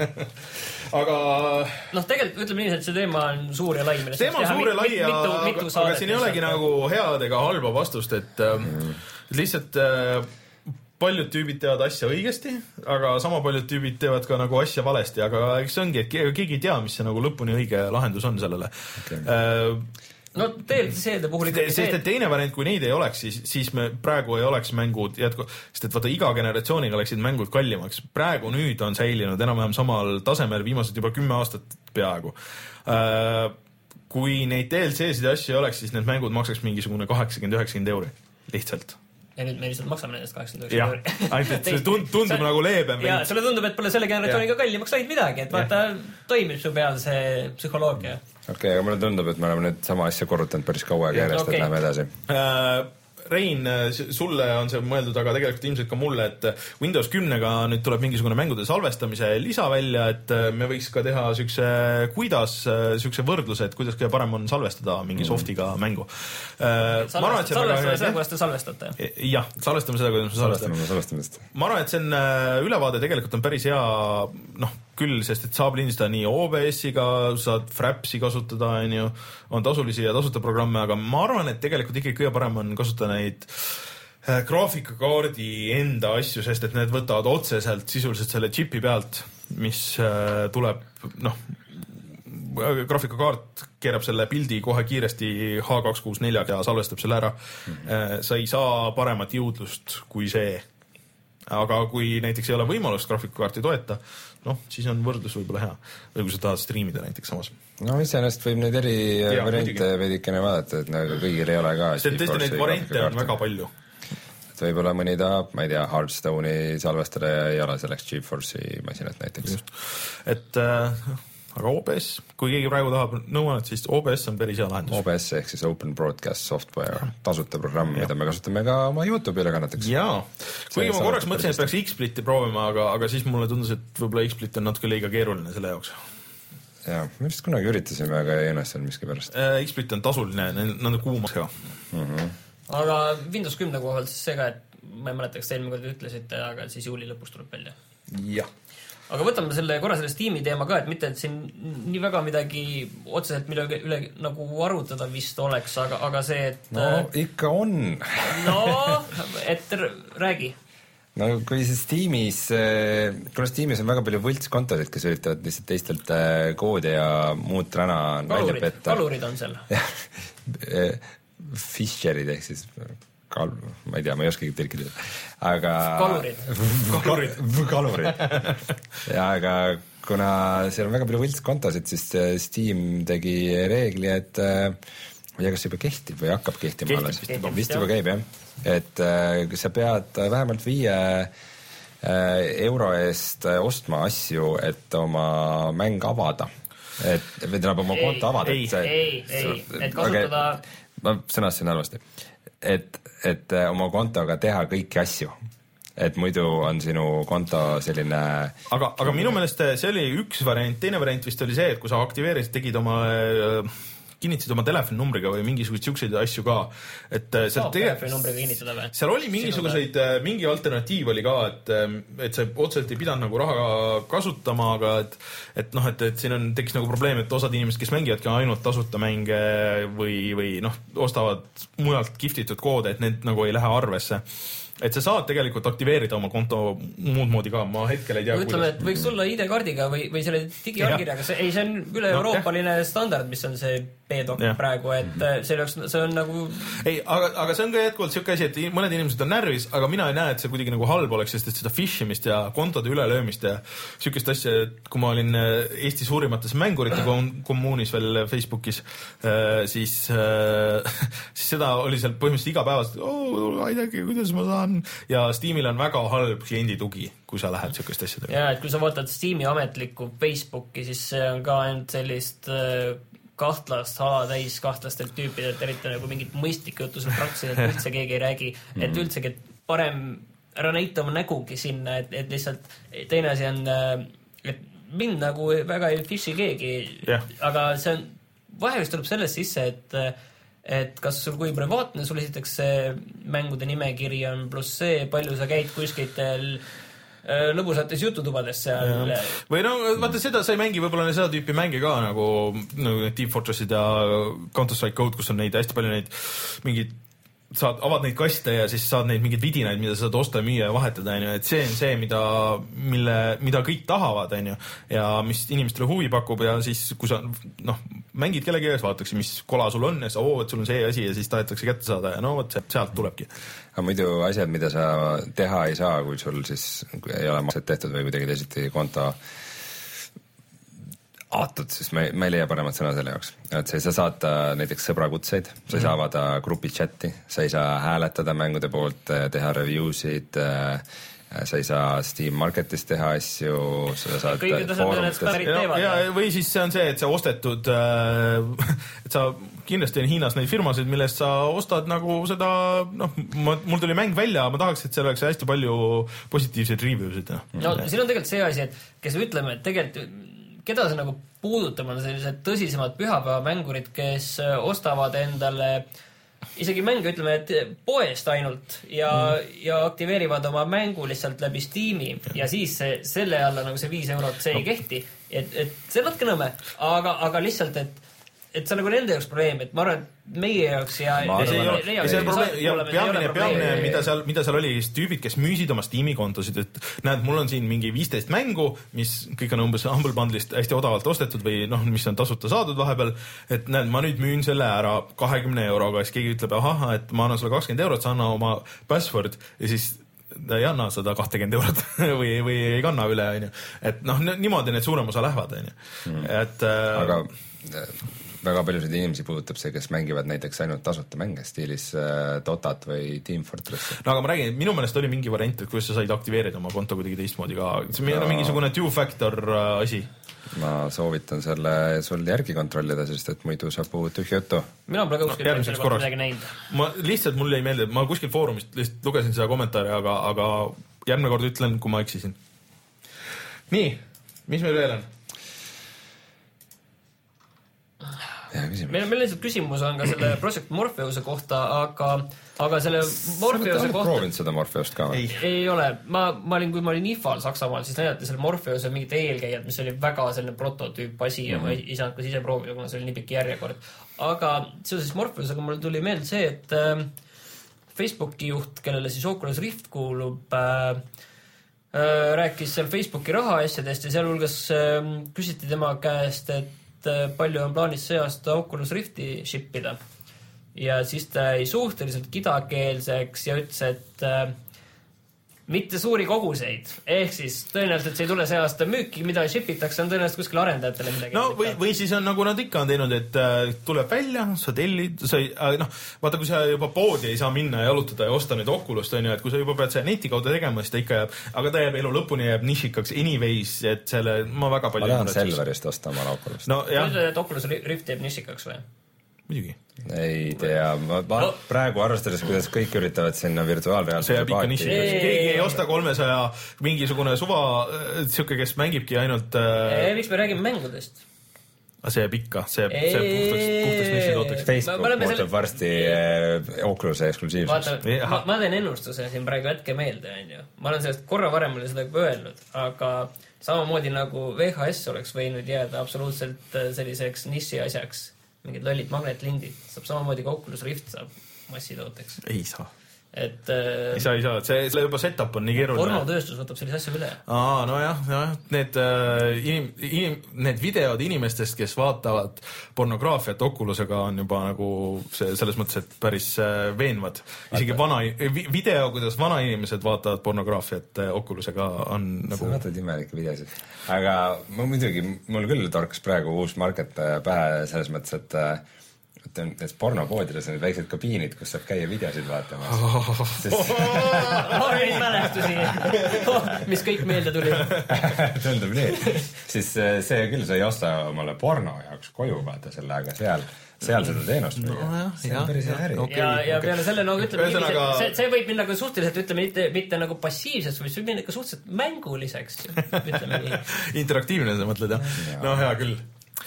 aga noh, tegelikult ütleme nii, et see teema on suur ja lai teema on suur ja lai ja aga, aga siin ei olegi nagu head ega halba vastust, et mm. lihtsalt äh, paljud tüübid teevad asja õigesti, aga sama paljud tüübid teevad ka nagu asja valesti, aga eks see ongi, et keegi ei tea, mis see nagu lõpuni õige lahendus on sellele. Okay. Uh, no tegelikult see puhul ikkagi see... Sest et teine variant, kui neid ei oleks, siis, siis me praegu ei oleks mängud jätku... Sest et vaata, iga generatsiooniga läksid mängud kallimaks. Praegu nüüd on säilinud enam-vähem samal tasemel viimased juba kümme aastat peaaegu. Uh, kui neid D L C-sid ja asju ei oleks, siis need mängud maksaks mingisugune kaheksakümmend üheksakümmend euri. Lihtsalt. Ja nüüd me lihtsalt maksame nendest kaheksakümmend üheksakümmend euri. Ainult, et see tund, tundub sa, nagu leebem. Ja sulle tundub, et pole selle generatsiooniga kallimaks said midagi, et vaata, toimib su peal see psühholoogia. Okei, okay, aga mulle tundub, et me oleme nüüd sama asja korrutanud päris kaua ja järjest, okay. Et läheme edasi. Uh, Rein, sulle on see mõeldud, aga tegelikult ilmselt ka mulle, et Windows kümnega nüüd tuleb mingisugune mängude salvestamise lisa välja, et me võiks ka teha sükse, kuidas, sükse võrdluse, et kuidas kõige parem on salvestada mingi softiga mängu. Salvestada seda, kuidas te salvestate? Jah, salvestame seda, kuidas me salvestame. Ma arvan, et see on ülevaade tegelikult on päris hea, noh, küll, sest et saab lindistada nii O B S-iga, saad Frapsi kasutada, on ju, on tasulisi ja tasuta programme, aga ma arvan, et tegelikult ikkagi kõige parem on kasutada neid graafikakaardi enda asju, sest et need võtavad otseselt sisuliselt selle chipi pealt, mis tuleb, noh, graafikakaart keerab selle pildi kohe kiiresti H kaks kuuskümmend neli ja salvestab selle ära. Mm-hmm. Sa ei saa paremat jõudlust kui see. Aga kui näiteks ei ole võimalust graafikakaarti toeta, noh, siis on võrdlus võib-olla hea. Või kui sa tahad striimida näiteks samas. No iseenesest võib neid eri ja, variante veidikene vaadata, et nagu kõigil ei ole ka. Sest tõesti neid variante on väga palju. et võib-olla mõni tahab, ma ei tea, Hearthstone'i salvestada ja ei ole selleks GeForce'i masinat näiteks. Et äh, aga O B S, kui keegi praegu tahab nõuannet, siis O B S on päris hea lahendus. O B S ehk siis Open Broadcast Software, tasuta programm, mida me kasutame ka oma YouTube'i ülekanneteks. Jaa, kuigi ma korraks mõtlesin, et peaks X-Splitti proovima, aga, aga siis mulle tundus, et võib-olla X-Split on natuke liiga keeruline selle jaoks. Jaa, me vist kunagi üritasime, aga ei õnnestunud miski pärast. X-Split on tasuline, nad on kuumas ka. Mm-hmm. Aga Windows kümne koha siis see ka, et ma ei mäleta, kas eelmine kord ütlesite, aga siis juuli lõpus tuleb välja. Jah. Aga võtame selle korra selle Steam'i teema ka, et mitte, et siin nii väga midagi otseselt mille üle nagu arutada vist oleks, aga, aga see, et... No ikka on. No, et räägi. No kui see Steamis, kuna Steamis on väga palju võltskontosid, kes üritavad lihtsalt teistelt koodi ja muud räna välja petta. Kalurid on seal. Fisherid ehk siis... Kal... ma ei tea, ma ei oskagi tõlkida. Aga... Kalurid. Kalurid. Kalurid. Ja aga kuna seal on väga palju võltskontosid, siis Steam tegi reegli, et ma ei tea, kas juba kehtib või hakkab kehtima alles. Vist juba käib, jah. Et sa pead vähemalt viie euro eest ostma asju, et oma mäng avada. Et või tuleb oma konto avada. Ei, ei, ei. Et kasutada... Ma sõnastasin halvasti. Et, et oma kontoga teha kõiki asju. Et muidu on sinu konto selline... Aga, aga minu meelest see oli üks variant, teine variant vist oli see, et kui sa aktiveerisid, tegid oma... kinnitasid oma telefoninumbriga või mingisugused siukseid asju ka. Et seal, no, telefoninumbriga kinnitada või? Seal oli mingisuguseid, mingi alternatiiv oli ka, et, et see otseselt ei pidanud nagu raha kasutama, aga et, et noh, et, et siin on, tekkis nagu probleem, et osad inimesed, kes mängivadki ainult tasuta mänge või, või noh, ostavad mujalt giftitud koode, et need nagu ei lähe arvesse. Et sa saad tegelikult aktiveerida oma konto muud moodi ka, ma hetkel ei tea. Ütleme, et võiks tulla I D-kaardiga või, või selle digiallkirjaga, see, ei, see on üle no, euroopaline jah. Standard, mis on see P-dok praegu, et see, oleks, see on nagu... Ei, aga, aga see on ka jätkuvalt siuke asi, et mõned inimesed on närvis, aga mina ei näe, et see kuidagi nagu halb oleks, sest et seda phishimist ja kontode ülelöömist ja siukest asja, et kui ma olin Eesti suurimates mängurite kommuunis veel Facebookis, siis, siis seda oli seal põhimõtteliselt iga päevast, oo, ma ei teagi, kuidas ma saan. Ja Steamil on väga halb klienditugi, kui sa lähed siukest asjadega. Ja, et kui sa vaatad Steam'i ametlikku Facebooki, siis see on ka ainult sellist kahtlast hala täis kahtlastelt tüüpidelt, eriti nagu mingit mõistlikku jutu, seal praktiliselt üldse keegi ei räägi, et üldsegi, et parem ära näita oma nägugi sinna, et, et lihtsalt teine asi on, et mind nagu väga ei fishi keegi, yeah. Aga see on, vahe vist tuleb sellest sisse, et et kas sul kui privaatne sul esitatakse mängude nimekiri on, pluss see, palju sa käid kuskitel lõbusates jututubades seal. Ja. Või no, vaata seda, sa ei mängi võib-olla seda tüüpi mänge ka nagu, nagu Team Fortressid ja Counter-Strike Code, kus on neid hästi palju neid mingid, saad, avad neid kaste ja siis saad neid mingeid vidinaid, mida saad osta ja müüa ja vahetada, on ju, et see on see, mida, mille, mida kõik tahavad, on ju, ja mis inimestele huvi pakub ja siis, kui sa, noh, mängid kellegi ees, vaadatakse, mis kola sul on ja sa, oo, et sul on see asi ja siis tahetakse kätte saada ja no, vot, sealt tulebki. Aga muidu asjad, mida sa teha ei saa, kui sul siis kui ei ole maksed tehtud või kuidagi teisiti konto aatud, siis me, me ei leia paremat sõna selle jaoks. Et sa ei saa saata näiteks sõbrakutseid, sa ei saa avada grupi chati, sa ei saa hääletada mängude poolt, teha reviewsid, sa ei saa Steam Marketis teha asju, sa saad foorumites. Ja, või siis see on see, et sa ostetud, et sa kindlasti on Hiinas neid firmasid, millest sa ostad nagu seda, noh, mul tuli mäng välja, ma tahaks, et see oleks hästi palju positiivseid reviewsid. No, siin on tegelikult see asi, et kes ütleme, et tegelikult keda see nagu puudutab, on sellised tõsisemad pühapäevamängurid, kes ostavad endale isegi mänge, ütleme, et poest ainult ja, mm. ja aktiveerivad oma mängu lihtsalt läbi Steam'i ja siis see, selle alla nagu see viis eurot, see ei kehti. Et, et see on natuke nõme, aga, aga lihtsalt, et et see on nagu nende jaoks probleem, et ma arvan, et meie jaoks ja... Ma arvan, ja see, ja see on probleem, ja peamine, peamine, mida seal, mida seal oli, tüübid, kes müüsid oma Steam'i kontosid, et näed, mul on siin mingi viisteist mängu, mis kõik on umbes Humble Bundle'ist hästi odavalt ostetud või noh, mis on tasuta saadud vahepeal, et näed, ma nüüd müün selle ära kahekümne euroga, siis keegi ütleb, ahah, et ma annan sulle kakskümmend eurot, sa anna oma password ja siis ta ei anna sada kakskümmend eurot või, või ei kanna üle, onju. Et noh, niimoodi need suurem osa lähevad, onju. Et aga väga paljusid inimesi puudutab see, kes mängivad näiteks ainult tasuta mänge stiilis Dotat või Team Fortress. No aga ma räägin, minu meelest oli mingi variant, et kuidas sa said aktiveerida oma konto kuidagi teistmoodi ka. See on no. mingisugune two-factor asi. Ma soovitan selle sul järgi kontrollida, sest et muidu saab puhud tühja juttu. Mina pole ka kuskil no, selle kohta midagi näinud. Ma lihtsalt mul jäi meelde, ma kuskil foorumist lihtsalt lugesin seda kommentaari, aga, aga järgmine kord ütlen, kui ma eksisin. Nii, mis meil veel on? Meil, meil lihtsalt küsimus on ka selle Project Morpheuse kohta, aga, aga selle Morpheuse kohta... proovinud seda Morpheust ka? Ei, ei ole. Ma, ma olin, kui ma olin I F A-l Saksamaal, siis näidati selle Morpheuse mingid eelkäijad, mis oli väga selline prototüüp asi ja mm -hmm. ma ei saanud kas ise proovida, kuna see oli nii pikk järjekord. Aga seoses Morpheusega mul tuli meelde see, et äh, Facebooki juht, kellele siis Oculus Rift kuulub, äh, äh, rääkis seal Facebooki raha asjadest ja sealhulgas äh, küsiti tema käest, et palju on plaanis see aasta Oculus Rifti shippida. Ja siis ta jäi suhteliselt kidakeelseks ja ütles, et äh, mitte suuri koguseid. Ehk siis tõenäoliselt see ei tule see aasta müüki, mida shipitakse, on tõenäoliselt kuskil arendajatele midagi. No või, või siis on nagu nad ikka on teinud, et äh, tuleb välja, sa tellid, sa ei, äh, noh, vaata, kui sa juba poodi ei saa minna ja jalutada ja osta nüüd Oculust, on ju, et kui sa juba pead see neti kaudu tegema, siis ta ikka jääb, aga ta jääb elu lõpuni, jääb nišikaks anyways, et selle, ma väga palju... Ma tahan Selverist osta oma Oculust. No, jah. Mõtled, et Oculus Rift jääb nišikaks või? Muidugi. Ei tea, ma, ma no. praegu arvestades, kuidas kõik üritavad sinna virtuaalreaalsuse see jääb ikka nišikaks. Keegi ei osta kolmesaja mingisugune suva, siuke, kes mängibki ainult... Ei, miks me räägime mängudest? See jääb ikka, see jääb puhtaks, puhtaks nišitooteks. Facebook muutub selle... varsti Oculus'e eksklusiivseks. Vaata, ma, ma teen ennustuse siin praegu hetke meelde, on ju. Ma olen sellest korra varem oli seda juba öelnud, aga samamoodi nagu V H S oleks võinud jääda absoluutselt selliseks niši asjaks, mingid lollid magnetlindid, saab samamoodi ka Oculus Rift saab massitooteks. Ei saa. Et, äh, ei saa, ei saa, see, see juba setup on nii keeruline. Pornotööstus võtab sellise asja üle. Aa, no jah, jah, need, äh, inim, inim, need videod inimestest, kes vaatavad pornograafiat Oculusega on juba nagu see, selles mõttes, et päris äh, veenvad. Isegi vana, video, kuidas vana inimesed vaatavad pornograafiat äh, Oculusega on nagu... Sa vaatad imelikke videosid. Aga ma muidugi, mul küll torkas praegu uus market pähe selles mõttes, et äh, et pornopoodides on need väiksed kabiinid, kus saab käia videosid vaatamas. Oh, Sest... oh neid mälestusi, mis kõik meelde tuli. Tundub nii. Siis see küll, sa ei osta omale porno jaoks koju vaata selle, aga seal, seal seda teenust no, jah, see on päris hea äri. Okay, ja, ja okay. Peale selle, no ütleme, Ühesõnaga... see, see võib minna ka suhteliselt, ütleme, mitte, mitte nagu passiivseks, või see võib minna ka suhteliselt mänguliseks, ütleme nii. Interaktiivne, sa mõtled, jah? Ja. No hea küll.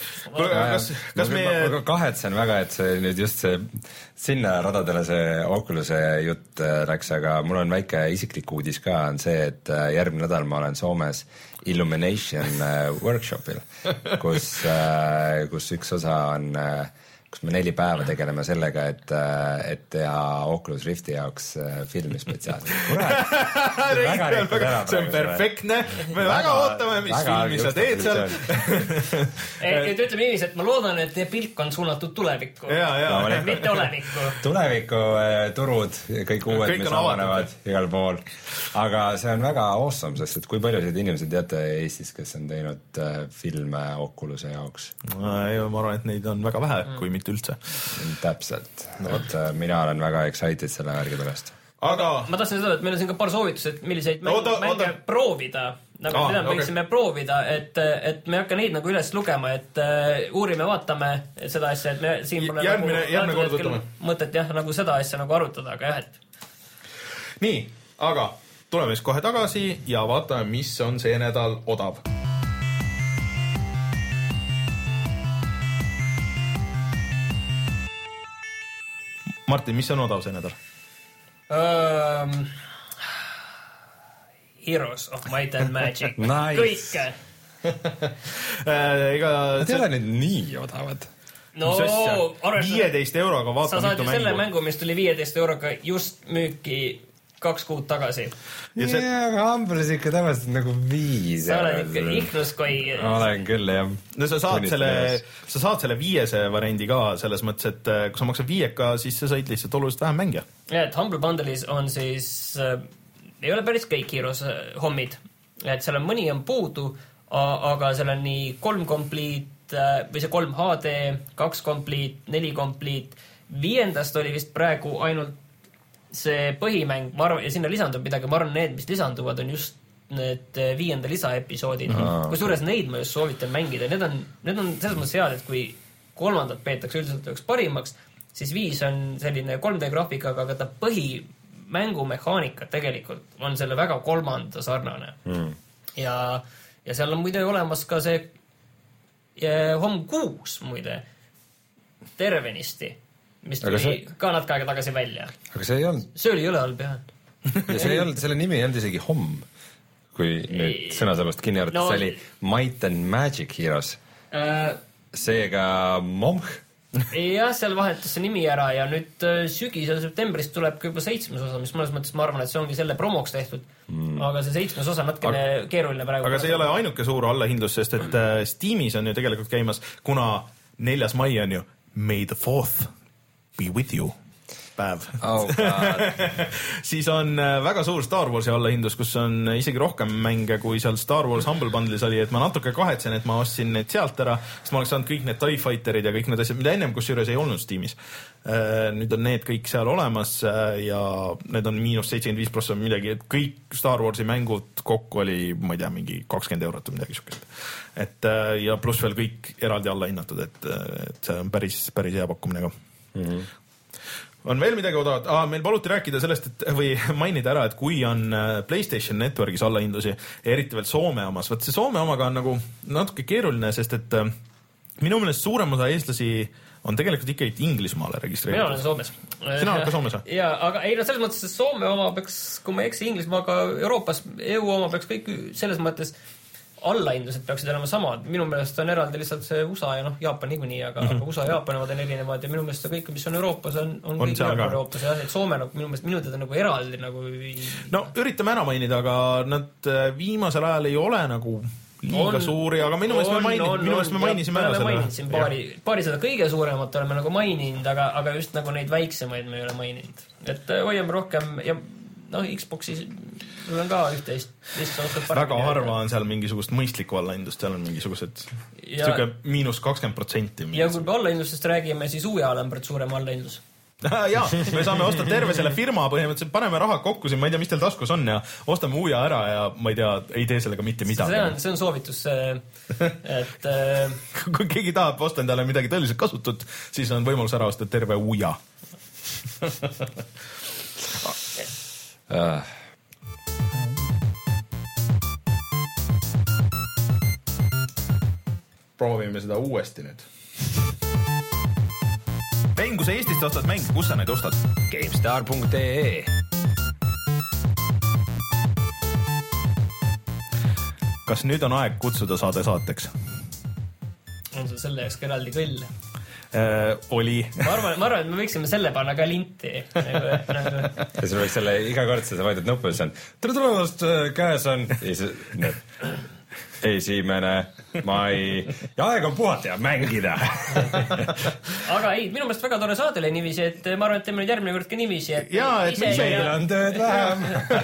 Kas, kas ma, meie... ma kahetsen väga, et see nüüd just see sinna radadele see Oculus'e jutt läks, aga mul on väike isiklik uudis ka, on see, et järgmine nädal ma olen Soomes Illumination workshopil, kus, kus üks osa on, kus me neli päeva tegeleme sellega, et, et teha Oculus Rifti jaoks filmi spetsiaalselt. Kurat, väga rikkud ära. See on perfektne. Me väga, väga ootame, mis väga filmi sa teed seal. Et ütleme niiviisi, et ma loodan, et teie pilk on suunatud tulevikku. Ja, ja. No, mitte olevikku. Tulevikku turud, kõik uued, kõik mis avanevad igal pool. Aga see on väga awesome, sest et kui paljusid inimesed teate Eestis, kes on teinud filme Oculus'e jaoks? Ma arvan, et neid on väga vähe, kui mitte üldse. Täpselt. No. Et mina olen väga excited selle värgi pärast. Aga... Ma tahtsin seda, et meil on siin ka paar soovitused, milliseid mänge, oota, mänge oota. proovida. Nagu ah, mida me võiksime okay. proovida, et, et me ei hakka neid nagu üles lugema, et uh, uurime, vaatame seda asja, et me siin pole järgmine, nagu, järgmine kord võtame. Mõtet jah, nagu seda asja nagu arutada, aga jah, et... Nii, aga tuleme siis kohe tagasi ja vaatame, mis on see nädal odav. Martin, mis on odav see nädal? Um, Heroes of Might and Magic. Nice. Kõike. Ega... Nad ei ole nüüd nii odavad. No, viieteist euroga vaata mitu mängu. Sa saad ju selle mängu, mis tuli viieteist euroga just müüki kaks kuud tagasi. Ja see... yeah, aga Humble'is ikka tavaliselt nagu viis. Sa oled ikka ihnuskoi. Olen küll, jah. No sa saad selle, sa saad selle viiese variandi ka selles mõttes, et kui sa maksad viieka, siis sa said lihtsalt oluliselt vähem mängija. Ja, et Humble Bundle'is on siis ei ole päris kõik Heroes hommid, et seal on mõni on puudu, aga seal on nii kolm complete või see kolm H D, kaks complete, neli complete, viiendast oli vist praegu ainult see põhimäng, ma arvan, ja sinna lisandub midagi, ma arvan, need, mis lisanduvad, on just need viienda lisaepisoodid, mm-hmm. kusjuures neid ma just soovitan mängida, need on, need on selles mõttes head, et kui kolmandat peetakse üldiselt üheks parimaks, siis viis on selline kolm D graafikaga, aga ta põhimängumehaanika tegelikult on selle väga kolmanda sarnane. Mm. Ja, ja seal on muide olemas ka see Home kuus muide tervenisti, mis tuli see... ka natuke aega tagasi välja. Aga see ei olnud... See oli jõle halb, jah. Ja see ei olnud, selle nimi ei olnud isegi Home, kui nüüd sõnasalust kinni arvates, no, see oli Might and Magic Heroes. Äh... Seega Momh. Jah, seal vahetas see nimi ära ja nüüd sügisel septembrist tuleb ka juba seitsmes osa, mis mõnes mõttes ma arvan, et see ongi selle promoks tehtud. Mm. Aga see seitsmes osa natkene aga, keeruline praegu. Aga see ei ole ainuke suur allahindlus, sest et Steamis on ju tegelikult käimas, kuna neljas mai on ju May the fourth be with you päev. Oh siis on väga suur Star Warsi allahindlus, kus on isegi rohkem mänge, kui seal Star Wars Humble Bundle'is oli, et ma natuke kahetsen, et ma ostsin need sealt ära, sest ma oleks saanud kõik need TIE Fighterid ja kõik need asjad, mida ennem kusjuures ei olnud Steamis. Nüüd on need kõik seal olemas ja need on miinus seitsekümmend viis protsenti midagi, et kõik Star Warsi mängud kokku oli, ma ei tea, mingi kakskümmend eurot või midagi sükest. Et, ja pluss veel kõik eraldi alla hinnatud, et, et see on päris, päris hea pakkumine ka. Mm-hmm. On veel midagi odavat? Ah, meil paluti rääkida sellest, et, või mainida ära, et kui on PlayStation Networkis allahindusi, eriti veel Soome omas, võt see Soome omaga on nagu natuke keeruline, sest et minu meelest suurem osa eestlasi on tegelikult ikkagi Inglismaale registreeritud. Mina olen Soomes. Sina oled ka Soomes, või? Jaa, aga ei, no selles mõttes, et Soome oma peaks, kui ma eksi Inglismaaga Euroopas, E U oma peaks kõik selles mõttes allahindused peaksid olema samad. Minu meelest on eraldi lihtsalt see U S A ja noh, Jaapan niikuinii, aga, mm-hmm. aga U S A ja Jaapan on erinevad ja minu meelest see kõik, mis on Euroopas, on, on, on kõik Euroopas. Ja, et Soome nagu, minu meelest minu teada nagu eraldi nagu... No, üritame ära mainida, aga nad viimasel ajal ei ole nagu liiga on, suuri, aga minu meelest me, mainin, minu meelest me mainisime ära selle. Mainisin paari, paari seda kõige suuremat oleme nagu maininud, aga, aga just nagu neid väiksemaid me ei ole maininud. Et hoiame rohkem ja noh, Xboxis sul on ka üht-teist. Väga harva on seal mingisugust mõistlikku allahindust, seal on mingisugused ja, miinus kakskümmend protsenti. Ja kui me allahindustest räägime, siis uue alambert suurem allahindus. Jaa, me saame osta terve selle firma põhimõtteliselt, paneme raha kokku siin, ma ei tea, mis teil taskus on ja ostame uue ära ja ma ei tea, ei tee sellega mitte midagi. See on, see on soovitus, et... kui keegi tahab osta endale midagi tõeliselt kasutut, siis on võimalus ära osta terve uja. Uh. Proovime seda uuesti nüüd. Vein, kui sa Eestist ostad mäng, kus sa neid ostad? GameStar punkt ee Kas nüüd on aeg kutsuda saade saateks? On sul selle jaoks ka eraldi kõll? Äh, oli. Ma arvan, ma arvan, et me võiksime selle panna ka linti. Nagu, nagu. Ja sul võiks selle iga kord sa vaidad nuppu, see on tere tulemast, käes on esimene mai ja aeg on puhata ja mängida. Aga ei, minu meelest väga tore saadele niiviisi, et ma arvan, et teeme nüüd järgmine kord ka niiviisi, et jaa, et meil ja... on tööd vähem.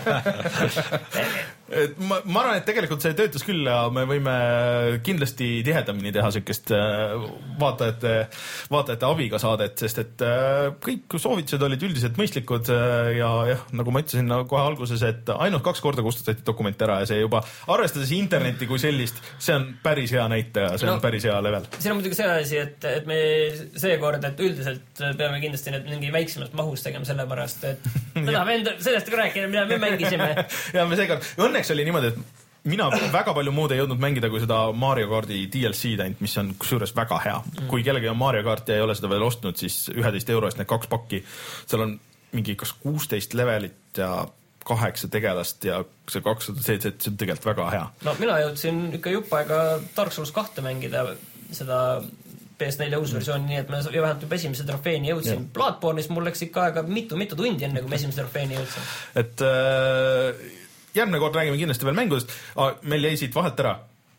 et ma, ma arvan, et tegelikult see töötas küll ja me võime kindlasti tihedamini teha sükest vaatajate, vaatajate abiga saadet, sest et kõik soovitused olid üldiselt mõistlikud ja jah, nagu ma ütlesin kohe alguses, et ainult kaks korda kustutati dokument ära ja see juba arvestades interneti kui sellist, see on päris hea näitaja, see on no, päris hea level. Siin on muidugi see asi, et, et me seekord, et üldiselt peame kindlasti need mingi väiksemast mahus tegema sellepärast, et me tahame enda sellest ka rääkida, mida me mängisime. ja me seekord, õnneks oli niimoodi, et mina väga palju muud ei jõudnud mängida kui seda Mario Karti D L C-d ainult, mis on kusjuures väga hea. Mm. Kui kellegi on Mario Kart ja ei ole seda veel ostnud, siis üheteist euro eest need kaks pakki, seal on mingi kas kuusteist levelit ja kaheksa tegelast ja see kakssada seitse, see on tegelikult väga hea. No mina jõudsin ikka jupp aega Dark Souls kahte mängida seda P S neli uusversiooni, nii et me vähemalt juba esimese trofeeni jõudsin. Ja. Bloodborne'is mul läks ikka aega mitu-mitu tundi enne, kui me esimese trofeeni jõudsin. Et äh, järgmine kord räägime kindlasti veel mängudest. Ah, meil jäi siit vahelt ära.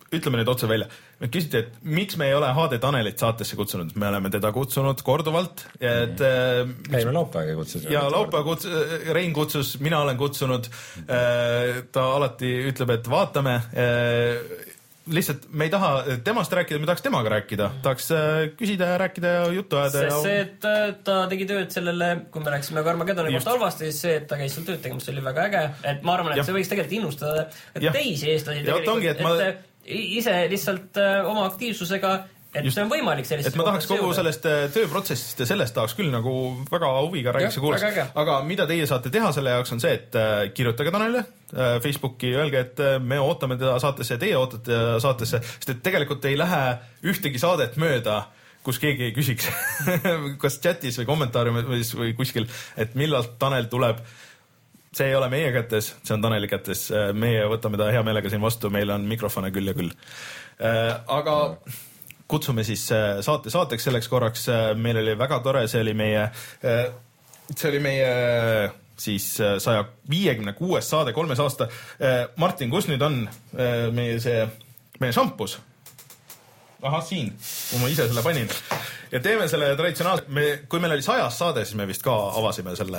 ütleme nüüd otse välja. Me küsiti, et miks me ei ole H D Tanelit saatesse kutsunud. Me oleme teda kutsunud korduvalt. Et, mm. Ei, me laupäega kutsus. Ja laupäega kutsus, Rein kutsus, mina olen kutsunud. Ta alati ütleb, et vaatame. Lihtsalt me ei taha temast rääkida, me tahaks temaga rääkida. Tahaks küsida ja rääkida ja juttu ajada. Sest see, et ta tegi tööd sellele, kui me rääksime Armageddoni kohta halvasti, siis see, et ta käis seal tööd tegemas, see oli väga äge. Et ma arvan, et ja. see võiks tegelikult innustada teisi eestlasi tegelikult, et ma... ise lihtsalt oma aktiivsusega et just, see on võimalik sellist et ma tahaks kogu jõuda. Sellest tööprotsessist ja sellest tahaks küll nagu väga huviga räägiks ja kuulaks. Aga mida teie saate teha selle jaoks on see, et kirjutage Tanelile Facebooki, öelge, et me ootame teda saatesse ja teie ootate saatesse, sest et tegelikult ei lähe ühtegi saadet mööda, kus keegi ei küsiks kas chatis või kommentaariumis või kuskil, et millal Tanel tuleb. See ei ole meie kätes, see on Taneli kätes. Meie võtame ta hea meelega siin vastu, meil on mikrofone küll ja küll. Aga kutsume siis saate saateks selleks korraks. Meil oli väga tore, see oli meie, see oli meie siis saja viiekümne kuues saade kolmes aasta. Martin, kus nüüd on meie see, meie šampus? Aha, siin, kui ma ise selle panin. Ja teeme selle traditsionaalselt, me, kui meil oli sajas saade, siis me vist ka avasime selle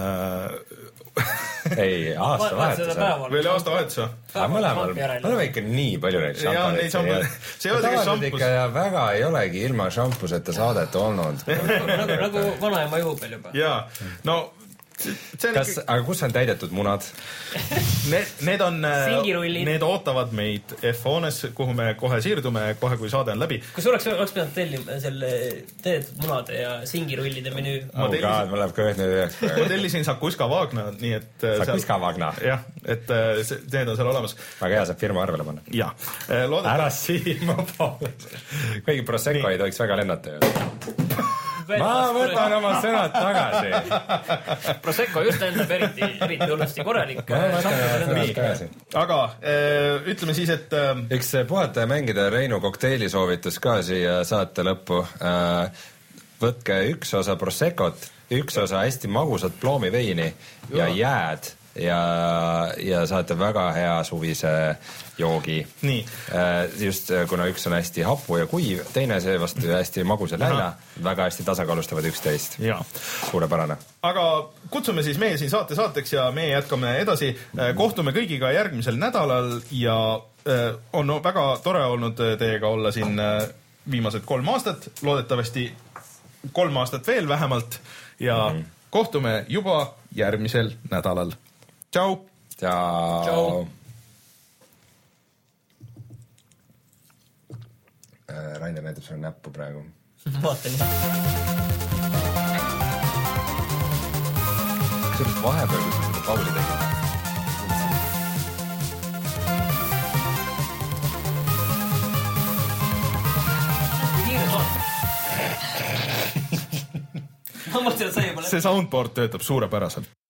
ei, aasta vahetus. Või oli aasta vahetus? Mõlemal, mõlema ikka nii palju neid šampaneid. See ei ole tegelikult šampus. Ja väga ei olegi ilma šampuseta saadet olnud. nagu, nagu vanaema juubel juba. Jaa, no Kas, ikka... aga kus on täidetud munad? Need, need on, need ootavad meid F-hoones, kuhu me kohe siirdume, kohe kui saade on läbi. Kus oleks, oleks pidanud tellima selle täidetud munade ja singirullide menüü? Oh tellisin... god, ma läheb kõht nüüd üheks. Ma tellisin Sakuska Vagna, nii et... Sakuska Vagna? Jah, et see, need on seal olemas. Väga hea, saab firma arvele panna. Jah. Loodeta... Ära siima poole. Kõigi Prosecco ei tohiks väga lennata ju. Ma võtan oma sõnad tagasi. Prosecco just endab eriti, eriti olesti korralik. Aga äh, ütleme siis, et... Äh, üks puhata ja mängida Reinu kokteili soovitus ka siia saate lõppu. Äh, võtke üks osa Proseccot, üks osa hästi magusat ploomiveini ja jääd ja, ja saate väga hea suvise joogi. Nii. Just kuna üks on hästi hapu ja kuiv, teine see vastu hästi magus ja läina, väga hästi tasakaalustavad üksteist. Suurepärane. Aga kutsume siis meie siin saate saateks ja meie jätkame edasi. Kohtume kõigiga järgmisel nädalal ja on väga tore olnud teiega olla siin viimased kolm aastat, loodetavasti kolm aastat veel vähemalt ja mm-hmm. kohtume juba järgmisel nädalal. Tšau! Tšau! Tšau! Rainer näitab sulle näppu praegu. Vaatan. Kas olid vahepeal, kus seda Pauli tegid? Ma mõtlen, et sa ei ole... See soundboard töötab suurepäraselt.